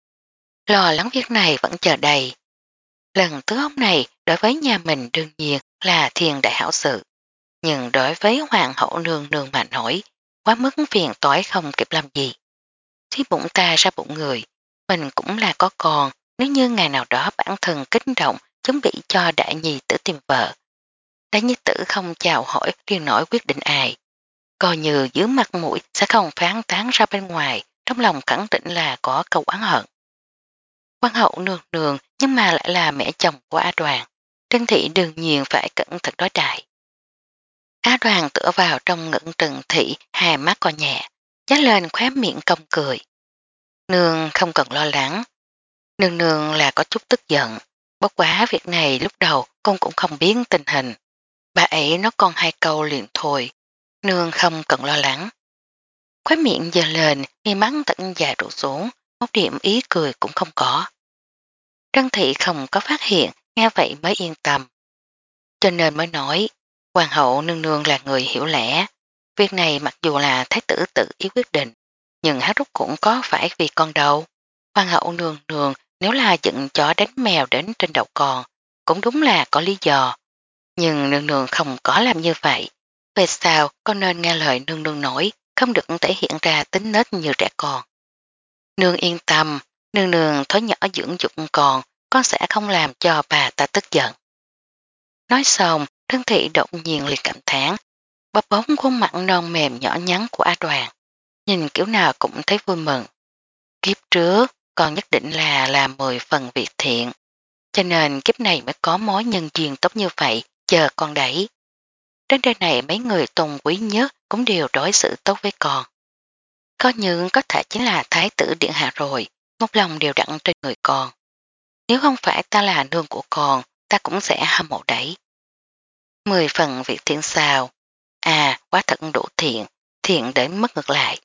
Lo lắng việc này vẫn chờ đầy. Lần tứ hôn này đối với nhà mình đương nhiên là thiên đại hảo sự. Nhưng đối với hoàng hậu nương nương mà nổi, quá mức phiền toái không kịp làm gì. Khi bụng ta ra bụng người, mình cũng là có con, nếu như ngày nào đó bản thân kích động chuẩn bị cho đại nhi tử tìm vợ. Đại nhi tử không chào hỏi liền nổi quyết định ai. Coi như dưới mặt mũi sẽ không phán tán ra bên ngoài, trong lòng khẳng định là có câu oán hận. Quan hậu nương nương nhưng mà lại là mẹ chồng của A Đoàn. Trân Thị đương nhiên phải cẩn thận đối đại. A Đoàn tựa vào trong ngưỡng Trần Thị, hai mắt co nhẹ, nhếch lên khóe miệng cong cười. Nương không cần lo lắng. Nương nương là có chút tức giận. Bất quá việc này lúc đầu con cũng không biết tình hình. Bà ấy nói con hai câu liền thôi. Nương không cần lo lắng. Khóe miệng giờ lên, mi mắt tận dài rủ xuống, một điểm ý cười cũng không có. Trân Thị không có phát hiện, nghe vậy mới yên tâm. Cho nên mới nói, hoàng hậu nương nương là người hiểu lẽ. Việc này mặc dù là thái tử tự ý quyết định, nhưng hát rút cũng có phải vì con đâu. Hoàng hậu nương nương nếu là giận chó đánh mèo đến trên đầu con, cũng đúng là có lý do. Nhưng nương nương không có làm như vậy. Về sao con nên nghe lời nương nương nói, không được thể hiện ra tính nết như trẻ con. Nương yên tâm, nương nương thói nhỏ dưỡng dục con, con sẽ không làm cho bà ta tức giận. Nói xong, Trân Thị đột nhiên liền cảm thán, bóp bóng khuôn mặt non mềm nhỏ nhắn của A Đoàn. Nhìn kiểu nào cũng thấy vui mừng. Kiếp trước, con nhất định là làm mười phần việc thiện, cho nên kiếp này mới có mối nhân duyên tốt như vậy, chờ con đẩy. Trên đời này mấy người tôn quý nhất cũng đều đối xử tốt với con. Có những có thể chính là thái tử điện hạ rồi, một lòng đều đặn trên người con. Nếu không phải ta là nương của con, ta cũng sẽ hâm mộ đẩy. Mười phần việc thiện sao? À, quá thật đủ thiện, thiện đến mất ngược lại.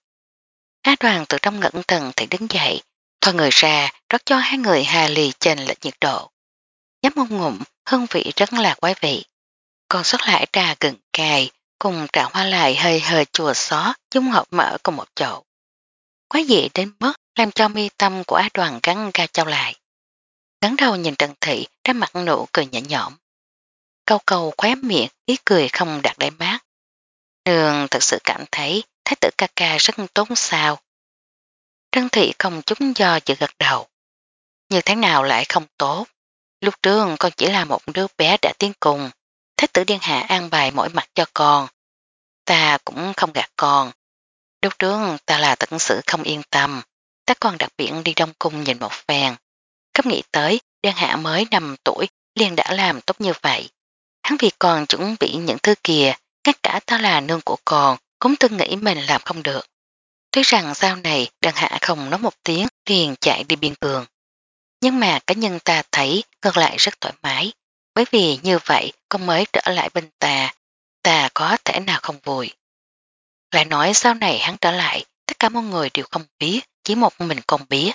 Á Đoàn từ trong ngẩn thần thì đứng dậy, thoi người ra, rót cho hai người hà lì trên lệch nhiệt độ. Nhấp một ngụm, hương vị rất là quái vị. Còn sót lại trà gừng cay, cùng trà hoa lại hơi hơi chua xó, dung hợp mở cùng một chỗ. Quái dị đến mức làm cho mi tâm của Á Đoàn gắn ga trao lại. Ngắn đầu nhìn Trần Thị ra mặt nụ cười nhẹ nhõm. Câu câu khóe miệng, ý cười không đạt đáy mát. Đường thật sự cảm thấy thái tử ca ca rất tốt sao. Trân Thị không chút do dự gật đầu. Như thế nào lại không tốt? Lúc trước con chỉ là một đứa bé đã tiến cùng. Thái tử Điện Hạ an bài mỗi mặt cho con. Ta cũng không gạt con. Lúc trước ta là tận sự không yên tâm. Ta còn đặc biệt đi Đông Cung nhìn một phen. Không nghĩ tới Điện Hạ mới năm tuổi liền đã làm tốt như vậy. Hắn vì còn chuẩn bị những thứ kia, ngay cả ta là nương của con cũng từng nghĩ mình làm không được. Tuy rằng sau này Điện Hạ không nói một tiếng liền chạy đi biên cường. Nhưng mà cá nhân ta thấy ngược lại rất thoải mái, bởi vì như vậy con mới trở lại bên ta, ta có thể nào không vui. Lại nói sau này hắn trở lại, tất cả mọi người đều không biết, chỉ một mình con biết.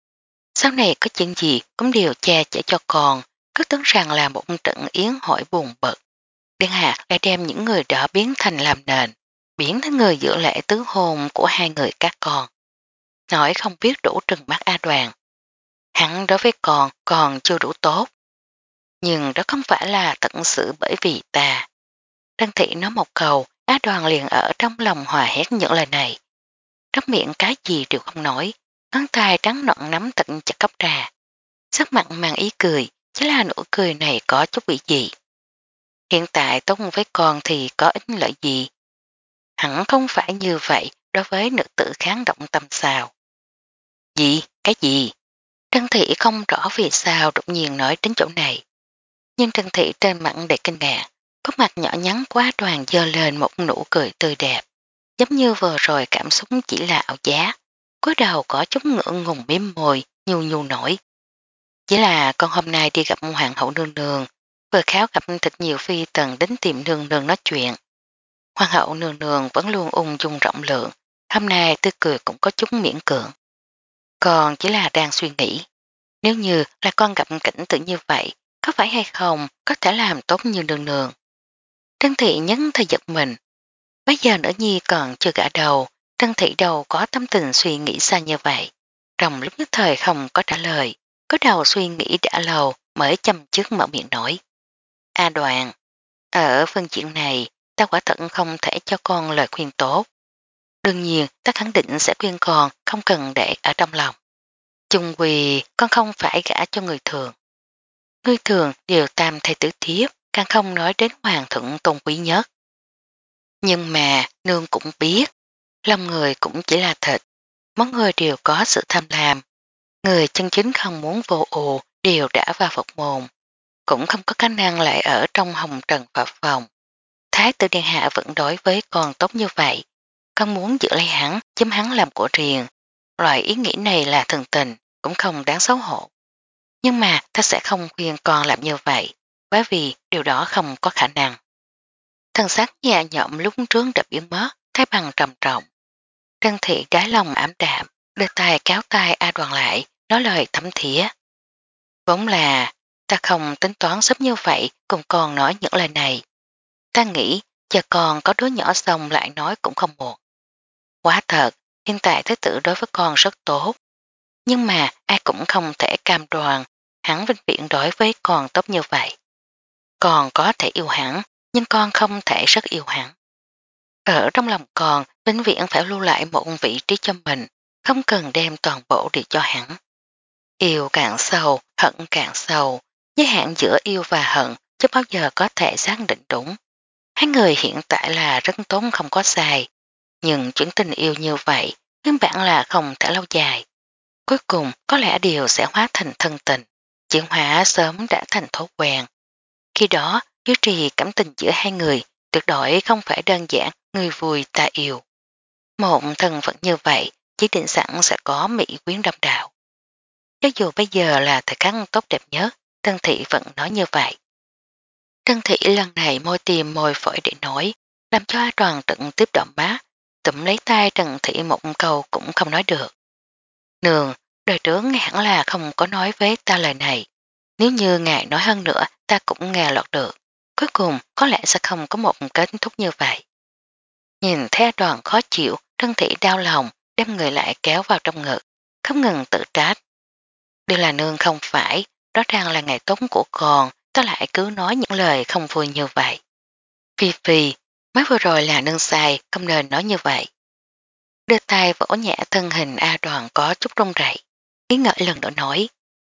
Sau này có chuyện gì cũng đều che chở cho con, cứ tưởng rằng là một trận yến hỏi buồn bực. Điện Hạ lại đem những người đó biến thành làm nền, biến thành người giữa lễ tứ hôn của hai người các con. Nói không biết đủ trừng mắt A Đoàn. Hắn đối với con còn chưa đủ tốt. Nhưng đó không phải là tận sự bởi vì ta. Trân Thị nói một câu, Á Đoàn liền ở trong lòng hòa hét những lời này. Trong miệng cái gì đều không nói, ngón tay trắng nõn nắm tận chặt cốc trà. Sắc mặt mang ý cười, chỉ là nụ cười này có chút bị gì. Hiện tại tốt với con thì có ích lợi gì? Hẳn không phải như vậy đối với nữ tử kháng động tâm sao. Gì? Cái gì? Trân Thị không rõ vì sao đột nhiên nói đến chỗ này. Nhưng Trân Thị trên mặt đầy kinh ngạc, có mặt nhỏ nhắn quá Đoàn dơ lên một nụ cười tươi đẹp, giống như vừa rồi cảm xúc chỉ là ảo giác. Cúi đầu có chút ngượng ngùng miếm môi, nhu nhu nổi. Chỉ là con hôm nay đi gặp hoàng hậu nương nương, vừa khéo gặp thật nhiều phi tần đến tìm nương nương nói chuyện. Hoàng hậu nương nương vẫn luôn ung dung rộng lượng, hôm nay tươi cười cũng có chút miễn cưỡng. Còn chỉ là đang suy nghĩ, nếu như là con gặp cảnh tượng như vậy, có phải hay không có thể làm tốt như nương nương. Trân Thị nhấn thời giật mình. Bây giờ nữ nhi còn chưa gã đầu, Trân Thị đâu có tâm tình suy nghĩ xa như vậy. Trong lúc nhất thời không có trả lời, có đầu suy nghĩ đã lâu mới chăm trước mở miệng nói. A Đoàn, ở phương diện này ta quả thật không thể cho con lời khuyên tốt. Đương nhiên ta khẳng định sẽ khuyên con không cần để ở trong lòng. Chung quy con không phải gả cho người thường. Người thường đều tam thầy tứ thiếp, càng không nói đến hoàng thượng tôn quý nhất. Nhưng mà nương cũng biết, lòng người cũng chỉ là thịt, món người đều có sự tham lam. Người chân chính không muốn vô ù đều đã vào Phật môn, cũng không có khả năng lại ở trong hồng trần Phật phòng. Thái tử Điện Hạ vẫn đối với con tốt như vậy, con muốn giữ lấy hắn, chiếm hắn làm của riêng. Loại ý nghĩ này là thần tình, cũng không đáng xấu hổ. Nhưng mà ta sẽ không khuyên con làm như vậy, bởi vì điều đó không có khả năng. Thân xác nhẹ nhõm lúc trướng đã biến mất, thái bằng trầm trọng. Trân Thị đáy lòng ảm đạm, đưa tay kéo tay A Đoàn lại, nói lời thấm thía. Vốn là, ta không tính toán sớm như vậy cùng con nói những lời này. Ta nghĩ, chờ con có đứa nhỏ xong lại nói cũng không muộn. Quá thật, hiện tại thế tử đối với con rất tốt. Nhưng mà ai cũng không thể cam đoan, hắn vinh viễn đối với con tốt như vậy. Con có thể yêu hắn, nhưng con không thể rất yêu hắn. Ở trong lòng con, vĩnh viễn phải lưu lại một vị trí cho mình, không cần đem toàn bộ để cho hắn. Yêu càng sâu, hận càng sâu, giới hạn giữa yêu và hận chứ bao giờ có thể xác định đúng. Hai người hiện tại là rất tốn không có sai, nhưng chuyện tình yêu như vậy nguyên bản là không thể lâu dài. Cuối cùng có lẽ điều sẽ hóa thành thân tình, chuyện hóa sớm đã thành thói quen. Khi đó, duy trì cảm tình giữa hai người tuyệt đối không phải đơn giản người vui ta yêu. Một thân phận như vậy chỉ định sẵn sẽ có mỹ quyến đâm đạo. Cho dù bây giờ là thời khắc tốt đẹp nhất, Trân Thị vẫn nói như vậy. Trân Thị lần này môi tìm môi phổi để nói, làm cho A Đoàn tận tiếp động má, tụm lấy tay Trân Thị một câu cũng không nói được. Nương, đời trước ngài hẳn là không có nói với ta lời này. Nếu như ngài nói hơn nữa ta cũng nghe lọt được. Cuối cùng có lẽ sẽ không có một kết thúc như vậy. Nhìn thấy A Đoàn khó chịu, Trân Thị đau lòng, đem người lại kéo vào trong ngực, không ngừng tự trách. Đây là nương không phải, rõ ràng là ngày tốt của con, ta lại cứ nói những lời không vui như vậy. Phi Phi, mới vừa rồi là nương sai, không nên nói như vậy. Đưa tay vỗ nhẹ thân hình A Đoàn có chút run rẩy, ý ngợi lần nữa nói.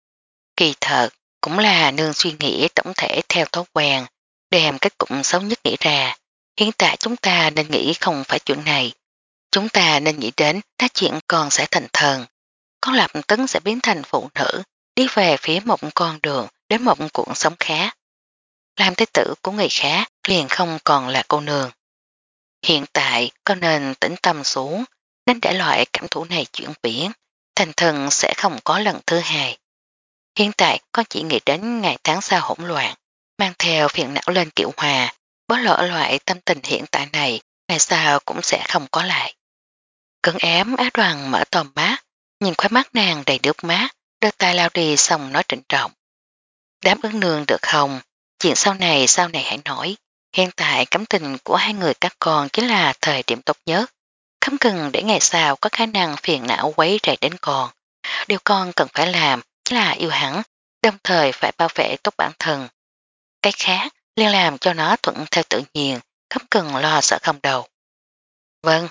Kỳ thật, cũng là nương suy nghĩ tổng thể theo thói quen, đem kết cục xấu nhất nghĩ ra. Hiện tại chúng ta nên nghĩ không phải chuyện này. Chúng ta nên nghĩ đếnถ้chuyện con sẽ thành thần. Con lập tấn sẽ biến thành phụ nữ, đi về phía một con đường đến một cuộc sống khác. Làm thế tử của người khác liền không còn là cô nương. Hiện tại con nên tĩnh tâm xuống, nên để loại cảm thủ này chuyển biến, thành thần sẽ không có lần thứ hai. Hiện tại con chỉ nghĩ đến ngày tháng sau hỗn loạn, mang theo phiền não lên kiệu hòa, bó lỡ loại tâm tình hiện tại này, ngày sau cũng sẽ không có lại. Cơn ém Á Đoàn mở tòm mắt, nhìn khóe mắt nàng đầy nước mát, đưa tay lao đi xong nói trịnh trọng. Đám ứng nương được không? Chuyện sau này sau này hãy nói. Hiện tại cảm tình của hai người các con chính là thời điểm tốt nhất. Không cần để ngày sau có khả năng phiền não quấy rầy đến con. Điều con cần phải làm chính là yêu hắn, đồng thời phải bảo vệ tốt bản thân. Cái khác liên làm cho nó thuận theo tự nhiên, không cần lo sợ không đầu. Vâng.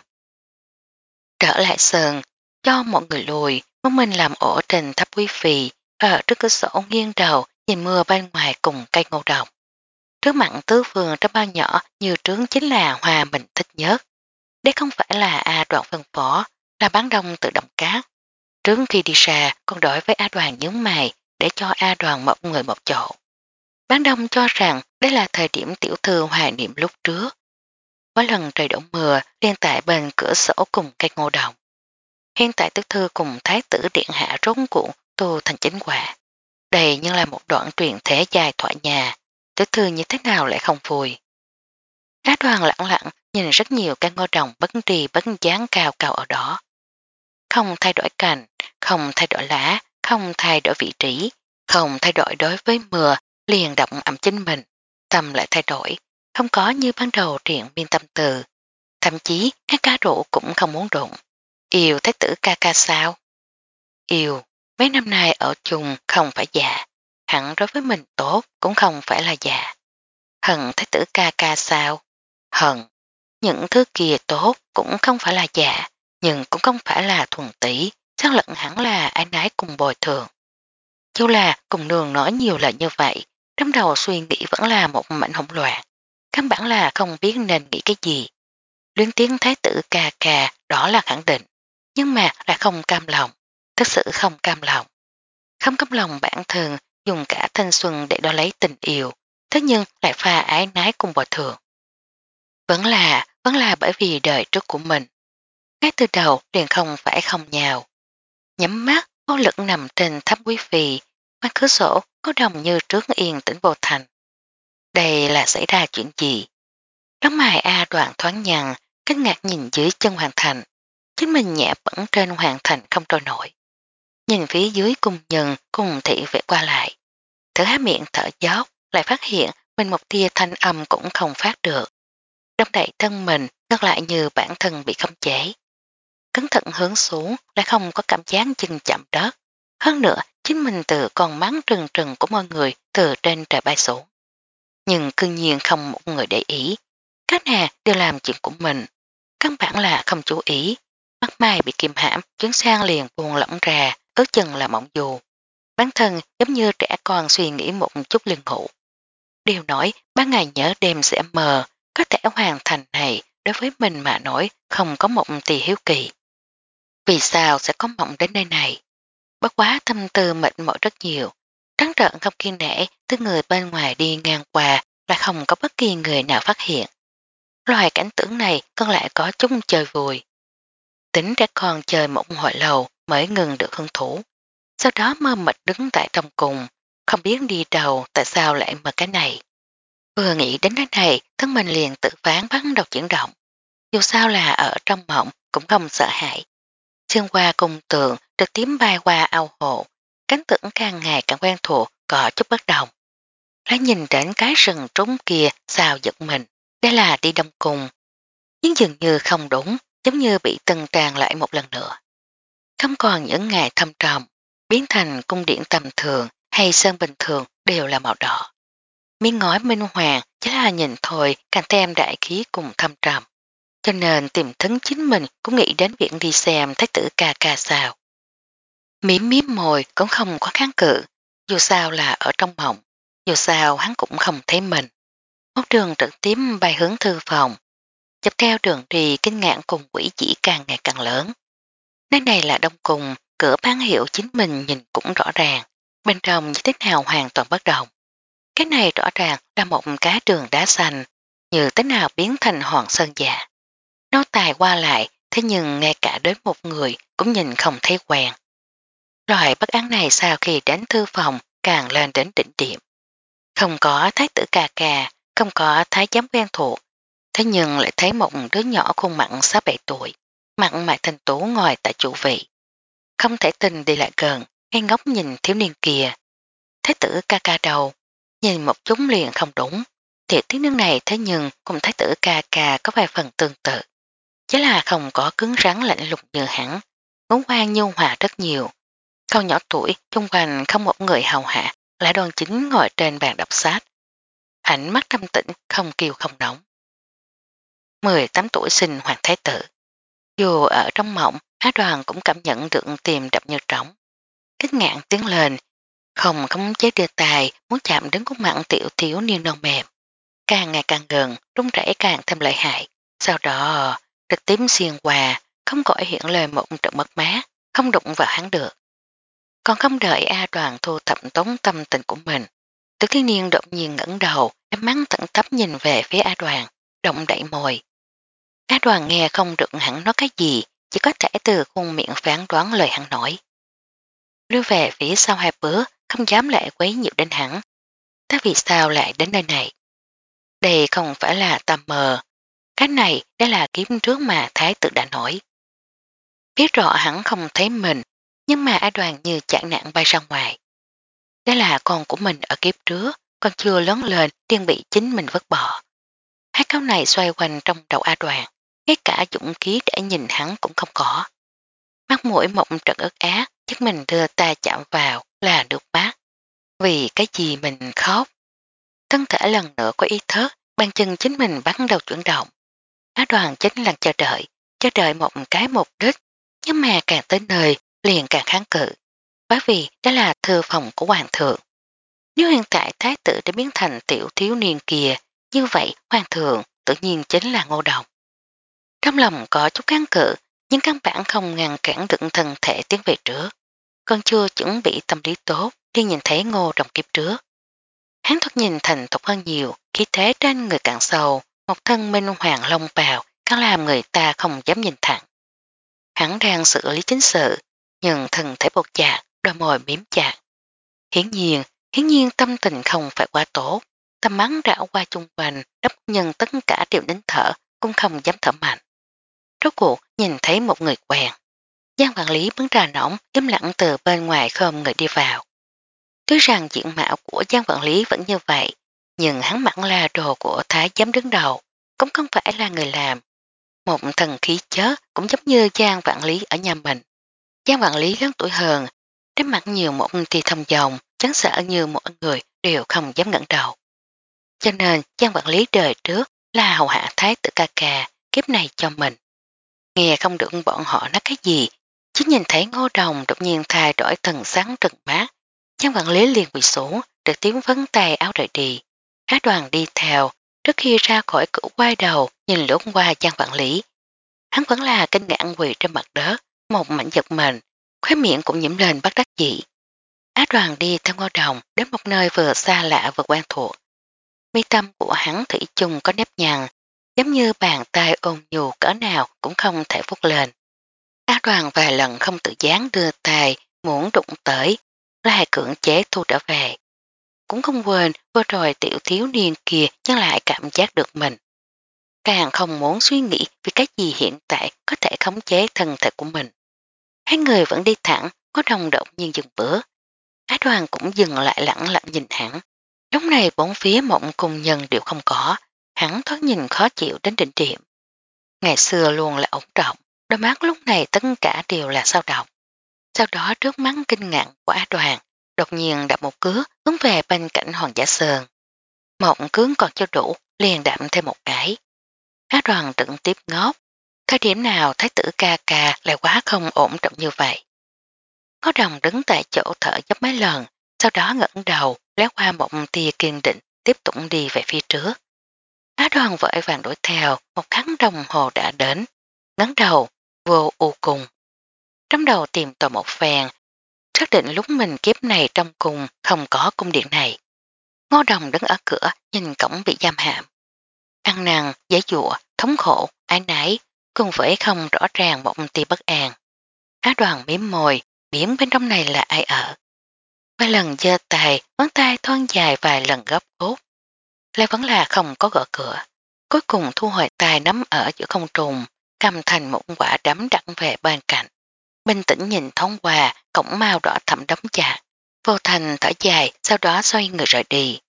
Trở lại sân, cho mọi người lùi, muốn mình làm ổ trên tháp quý phì, ở trước cửa sổ nghiêng đầu, nhìn mưa bên ngoài cùng cây ngô đồng. Trước mặt tứ phương trong bao nhỏ như trướng chính là hoa mình thích nhất. Đấy không phải là A Đoàn phân phó, là bán đông tự động cát. Trước khi đi xa, con đổi với A Đoàn nhướng mày để cho A Đoàn một người một chỗ. Bán đông cho rằng đây là thời điểm tiểu thư hoài niệm lúc trước. Có lần trời đổ mưa liên tại bên cửa sổ cùng cây ngô đồng. Hiện tại tiểu thư cùng thái tử điện hạ rốn cuộn tu thành chính quả. Đây nhưng là một đoạn truyền thể dài thoại nhà, tiểu thư như thế nào lại không vui. Á Đoàn lặng lặng nhìn rất nhiều cây ngô đồng bất trì bất dáng cao cao ở đó. Không thay đổi cành, không thay đổi lá, không thay đổi vị trí, không thay đổi đối với mưa liền động ẩm chính mình, tâm lại thay đổi, không có như ban đầu triện miên tâm từ, thậm chí các cá rượu cũng không muốn đụng. Yêu thái tử ca ca sao? Yêu, mấy năm nay ở chung không phải già, hẳn đối với mình tốt cũng không phải là già. Hận thái tử ca ca sao? Hận, những thứ kia tốt cũng không phải là già, nhưng cũng không phải là thuần tỷ, xác lẫn hẳn là ai nái cùng bồi thường. Chú là cùng đường nói nhiều lời như vậy, trong đầu suy nghĩ vẫn là một mảnh hỗn loạn, căn bản là không biết nên nghĩ cái gì. Luyến tiếng thái tử ca ca đó là khẳng định, nhưng mà là không cam lòng, thật sự không cam lòng. Không cam lòng bản thân dùng cả thanh xuân để đo lấy tình yêu, thế nhưng lại pha ái nái cùng bồi thường. Vẫn là, vẫn là bởi vì đời trước của mình. Ngay từ đầu liền không phải không nhào. Nhắm mắt, vô lực nằm trên tháp quý phi, ngoài cửa sổ có đồng như trước yên tĩnh vô thành. Đây là xảy ra chuyện gì? Đóng mài A Đoạn thoáng nhằn, kinh ngạc nhìn dưới chân Hoàng Thành. Chính mình nhẹ bẩn trên Hoàng Thành không trôi nổi. Nhìn phía dưới cung nhân cùng thị vệ qua lại. Thở há miệng thở dốc, lại phát hiện mình một tia thanh âm cũng không phát được. Đông đẩy thân mình rất lại như bản thân bị khống chế. Cẩn thận hướng xuống lại không có cảm giác chân chạm đất. Hơn nữa, chính mình từ con mắng trừng trừng của mọi người từ trên trời bay xuống. Nhưng cương nhiên không một người để ý. Các nàng đều làm chuyện của mình. Căn bản là không chú ý. Mắt mai bị kìm hãm, chuyến sang liền buồn lỏng ra, ước chừng là mộng dù. Bản thân giống như trẻ con suy nghĩ một chút liền ngủ. Điều nói ban ngày nhớ đêm sẽ mờ, có thể hoàn thành này đối với mình mà nói không có một tì hiếu kỳ. Vì sao sẽ có mộng đến nơi này? Bất quá tâm tư mệt mỏi rất nhiều. Trắng trợn không kiên nể từ người bên ngoài đi ngang qua là không có bất kỳ người nào phát hiện. Loài cảnh tượng này còn lại có chút chơi vui. Tính ra con chơi một hồi lâu mới ngừng được hứng thủ. Sau đó mơ mệt đứng tại trong cùng, không biết đi đâu tại sao lại mở cái này. Vừa nghĩ đến cái này, thân mình liền tự phán bắt đầu chuyển động. Dù sao là ở trong mộng cũng không sợ hãi. Xuyên qua cung tượng trực tiếp bay qua ao hồ, cánh tượng càng ngày càng quen thuộc, có chút bất đồng. Lại nhìn đến cái rừng trúng kia sao giật mình, đây là đi đông cung. Nhưng dường như không đúng, giống như bị tân tràn lại một lần nữa. Không còn những ngày thâm trầm, biến thành cung điện tầm thường hay sơn bình thường đều là màu đỏ. Miếng ngói minh hoàng chỉ là nhìn thôi càng thêm đại khí cùng thâm trầm. Cho nên tìm thứng chính mình cũng nghĩ đến việc đi xem thái tử ca ca sao. Miếm miếm môi cũng không có kháng cự, dù sao là ở trong mộng, dù sao hắn cũng không thấy mình. Một đường trực tiếp bay hướng thư phòng, dọc theo đường đi kinh ngạc cùng quỷ chỉ càng ngày càng lớn. Nơi này là đông cùng, cửa bán hiệu chính mình nhìn cũng rõ ràng, bên trong như thế nào hoàn toàn bất đồng. Cái này rõ ràng là một cái trường đá xanh, như thế nào biến thành hòn sơn dạ. Nó tài qua lại, thế nhưng ngay cả đến một người cũng nhìn không thấy quen. Loại bất án này sau khi đến thư phòng càng lên đến đỉnh điểm. Không có thái tử ca ca, không có thái giám quen thuộc, thế nhưng lại thấy một đứa nhỏ khuôn mặn sáu bảy tuổi, mặn mại thanh tú ngồi tại chủ vị. Không thể tin đi lại gần, ngay ngốc nhìn thiếu niên kia. Thái tử ca ca đầu, nhìn một chút liền không đúng. Tiểu tiếng nước này thế nhưng cùng thái tử ca ca có vài phần tương tự. Chỉ là không có cứng rắn lạnh lùng như hắn, ngũ quan nhu hòa rất nhiều. Con nhỏ tuổi, chung quanh không một người hào hạ, lại đoan chính ngồi trên bàn đọc sách. Ánh mắt thâm tĩnh, không kiêu không nóng. mười tám tuổi sinh hoàng thái tử. Dù ở trong mộng, Á Đoàn cũng cảm nhận được tìm đập như trống. Kinh ngạn tiến lên, không khống chế đưa tài, muốn chạm đến khuôn mặt tiểu thiếu niên non mềm. Càng ngày càng gần, rung rẩy càng thêm lợi hại. Sau đó, trực tiếp xuyên qua, không gọi hiện lên một trận mất mát, không đụng vào hắn được. Còn không đợi A Đoàn thu thập tốn tâm tình của mình. Tiểu thiếu niên đột nhiên ngẩng đầu, em mắt thận tấp nhìn về phía A Đoàn, động đậy môi. A Đoàn nghe không được hắn nói cái gì, chỉ có thể từ khuôn miệng phán đoán lời hắn nói. Lưu về phía sau hai bước, không dám lại quấy nhiễu đến hắn. Thế vì sao lại đến nơi này? Đây không phải là tầm mờ. Cái này đã là kiếm trước mà thái tử đã nổi. Biết rõ hắn không thấy mình, nhưng mà A Đoàn như chạy nạn bay ra ngoài. Đó là con của mình ở kiếp trước, còn chưa lớn lên tiên bị chính mình vứt bỏ. Hai câu này xoay quanh trong đầu A Đoàn, ngay cả dũng khí để nhìn hắn cũng không có. Mắt mũi mộng trận ớt ác, chắc mình đưa ta chạm vào là được bác. Vì cái gì mình khóc? Thân thể lần nữa có ý thức, bàn chân chính mình bắt đầu chuyển động. Á Đoàn chính là chờ đợi, chờ đợi một cái mục đích, nhưng mà càng tới nơi liền càng kháng cự, bởi vì đó là thư phòng của hoàng thượng. Nếu hiện tại thái tử đã biến thành tiểu thiếu niên kia, như vậy hoàng thượng tự nhiên chính là Ngô Đồng. Trong lòng có chút kháng cự, nhưng căn bản không ngăn cản được thân thể tiến về trước. Còn chưa chuẩn bị tâm lý tốt, đi nhìn thấy Ngô Đồng kiếp trước. Hắn thoát nhìn thành thục hơn nhiều, khí thế trên người cạn sâu, một thân minh hoàng long bào, càng làm người ta không dám nhìn thẳng. Hắn đang xử lý chính sự, nhưng thân thể bột chạc, đôi môi miếm chặt. Hiển nhiên, hiển nhiên tâm tình không phải quá tốt, tâm mắng rảo qua chung quanh, đắp nhân tất cả đều đến thở, cũng không dám thở mạnh. Rốt cuộc nhìn thấy một người quen. Giang quản lý bấn trà nóng, im lặng từ bên ngoài khom người đi vào. Tuy rằng diện mạo của Giang quản lý vẫn như vậy, nhưng hắn mặn là đồ của Thái giám đứng đầu, cũng không phải là người làm. Một thần khí chớ cũng giống như Giang quản lý ở nhà mình. Giang quản lý lớn tuổi hơn, trên mặt nhiều một tia thông dòng, chẳng sợ như một người đều không dám ngẩng đầu. Cho nên Giang quản lý đời trước là hầu hạ Thái tử ca ca, kiếp này cho mình. Nghe không được bọn họ nói cái gì, chỉ nhìn thấy Ngô Đồng đột nhiên thay đổi thần sáng trừng mát. Giang quản lý liền quỳ xuống, trực tiếp vấn tay áo rời đi. Á Đoàn đi theo, trước khi ra khỏi cửa quay đầu nhìn lướt qua Giang quản lý. Hắn vẫn là kinh ngạc quỳ trên mặt đất, một mảnh giật mình, khóe miệng cũng nhiễm lên bất đắc dĩ. Á Đoàn đi theo Ngô Đồng đến một nơi vừa xa lạ vừa quen thuộc. Mi tâm của hắn thủy chung có nếp nhăn, giống như bàn tay ôm nhu cỡ nào cũng không thể phút lên. Á Đoàn vài lần không tự dán đưa tay muốn đụng tới, lại cưỡng chế thu trở về. Cũng không quên vừa rồi tiểu thiếu niên kia nhưng lại cảm giác được mình. Càng không muốn suy nghĩ vì cái gì hiện tại có thể khống chế thân thể của mình. Hai người vẫn đi thẳng, có đồng động nhưng dừng bữa. Á Đoàn cũng dừng lại lặng lặng nhìn hắn. Lúc này bốn phía mộng cùng nhân đều không có, hắn thoát nhìn khó chịu đến đỉnh điểm. Ngày xưa luôn là ổn trọng, đôi mắt lúc này tất cả đều là sao động. Sau đó trước mắt kinh ngạc của Á Đoàn, đột nhiên đạp một cước hướng về bên cạnh Hoàng Giả Sơn. Một cước còn chưa đủ, liền đạp thêm một cái. Á Đoàn trực tiếp ngốc, thời điểm nào thái tử ca ca lại quá không ổn trọng như vậy. Có đồng đứng tại chỗ thở dốc mấy lần, sau đó ngẩng đầu, lé qua một tia kiên định, tiếp tục đi về phía trước. Á Đoàn vội vàng đuổi theo, một khắc đồng hồ đã đến, ngấn đầu, vô u cùng. Trong đầu tìm tòi một phen, xác định lúc mình kiếp này trong cùng không có cung điện này. Ngô Đồng đứng ở cửa, nhìn cổng bị giam hãm. Ăn năn, giấy dụa, thống khổ, ái nái, cùng với không rõ ràng một tia bất an. Á Đoàn miếm môi, miếm bên trong này là ai ở. Vài lần giơ tay, ngón tay thoáng dài vài lần gấp cốt. Lại vẫn là không có gõ cửa. Cuối cùng thu hồi tay nắm ở giữa không trùng, cầm thành một quả đấm đặt về bên cạnh. Bình tĩnh nhìn thoáng qua, cổng mau đỏ thẳm đóng chặt. Vô Thành thở dài, sau đó xoay người rời đi.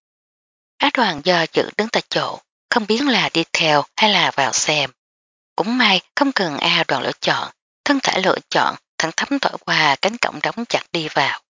Á Đoàn do dự đứng tại chỗ, không biết là đi theo hay là vào xem. Cũng may không cần A Đoàn lựa chọn, thân thể lựa chọn, thẳng thấm thổi qua cánh cổng đóng chặt đi vào.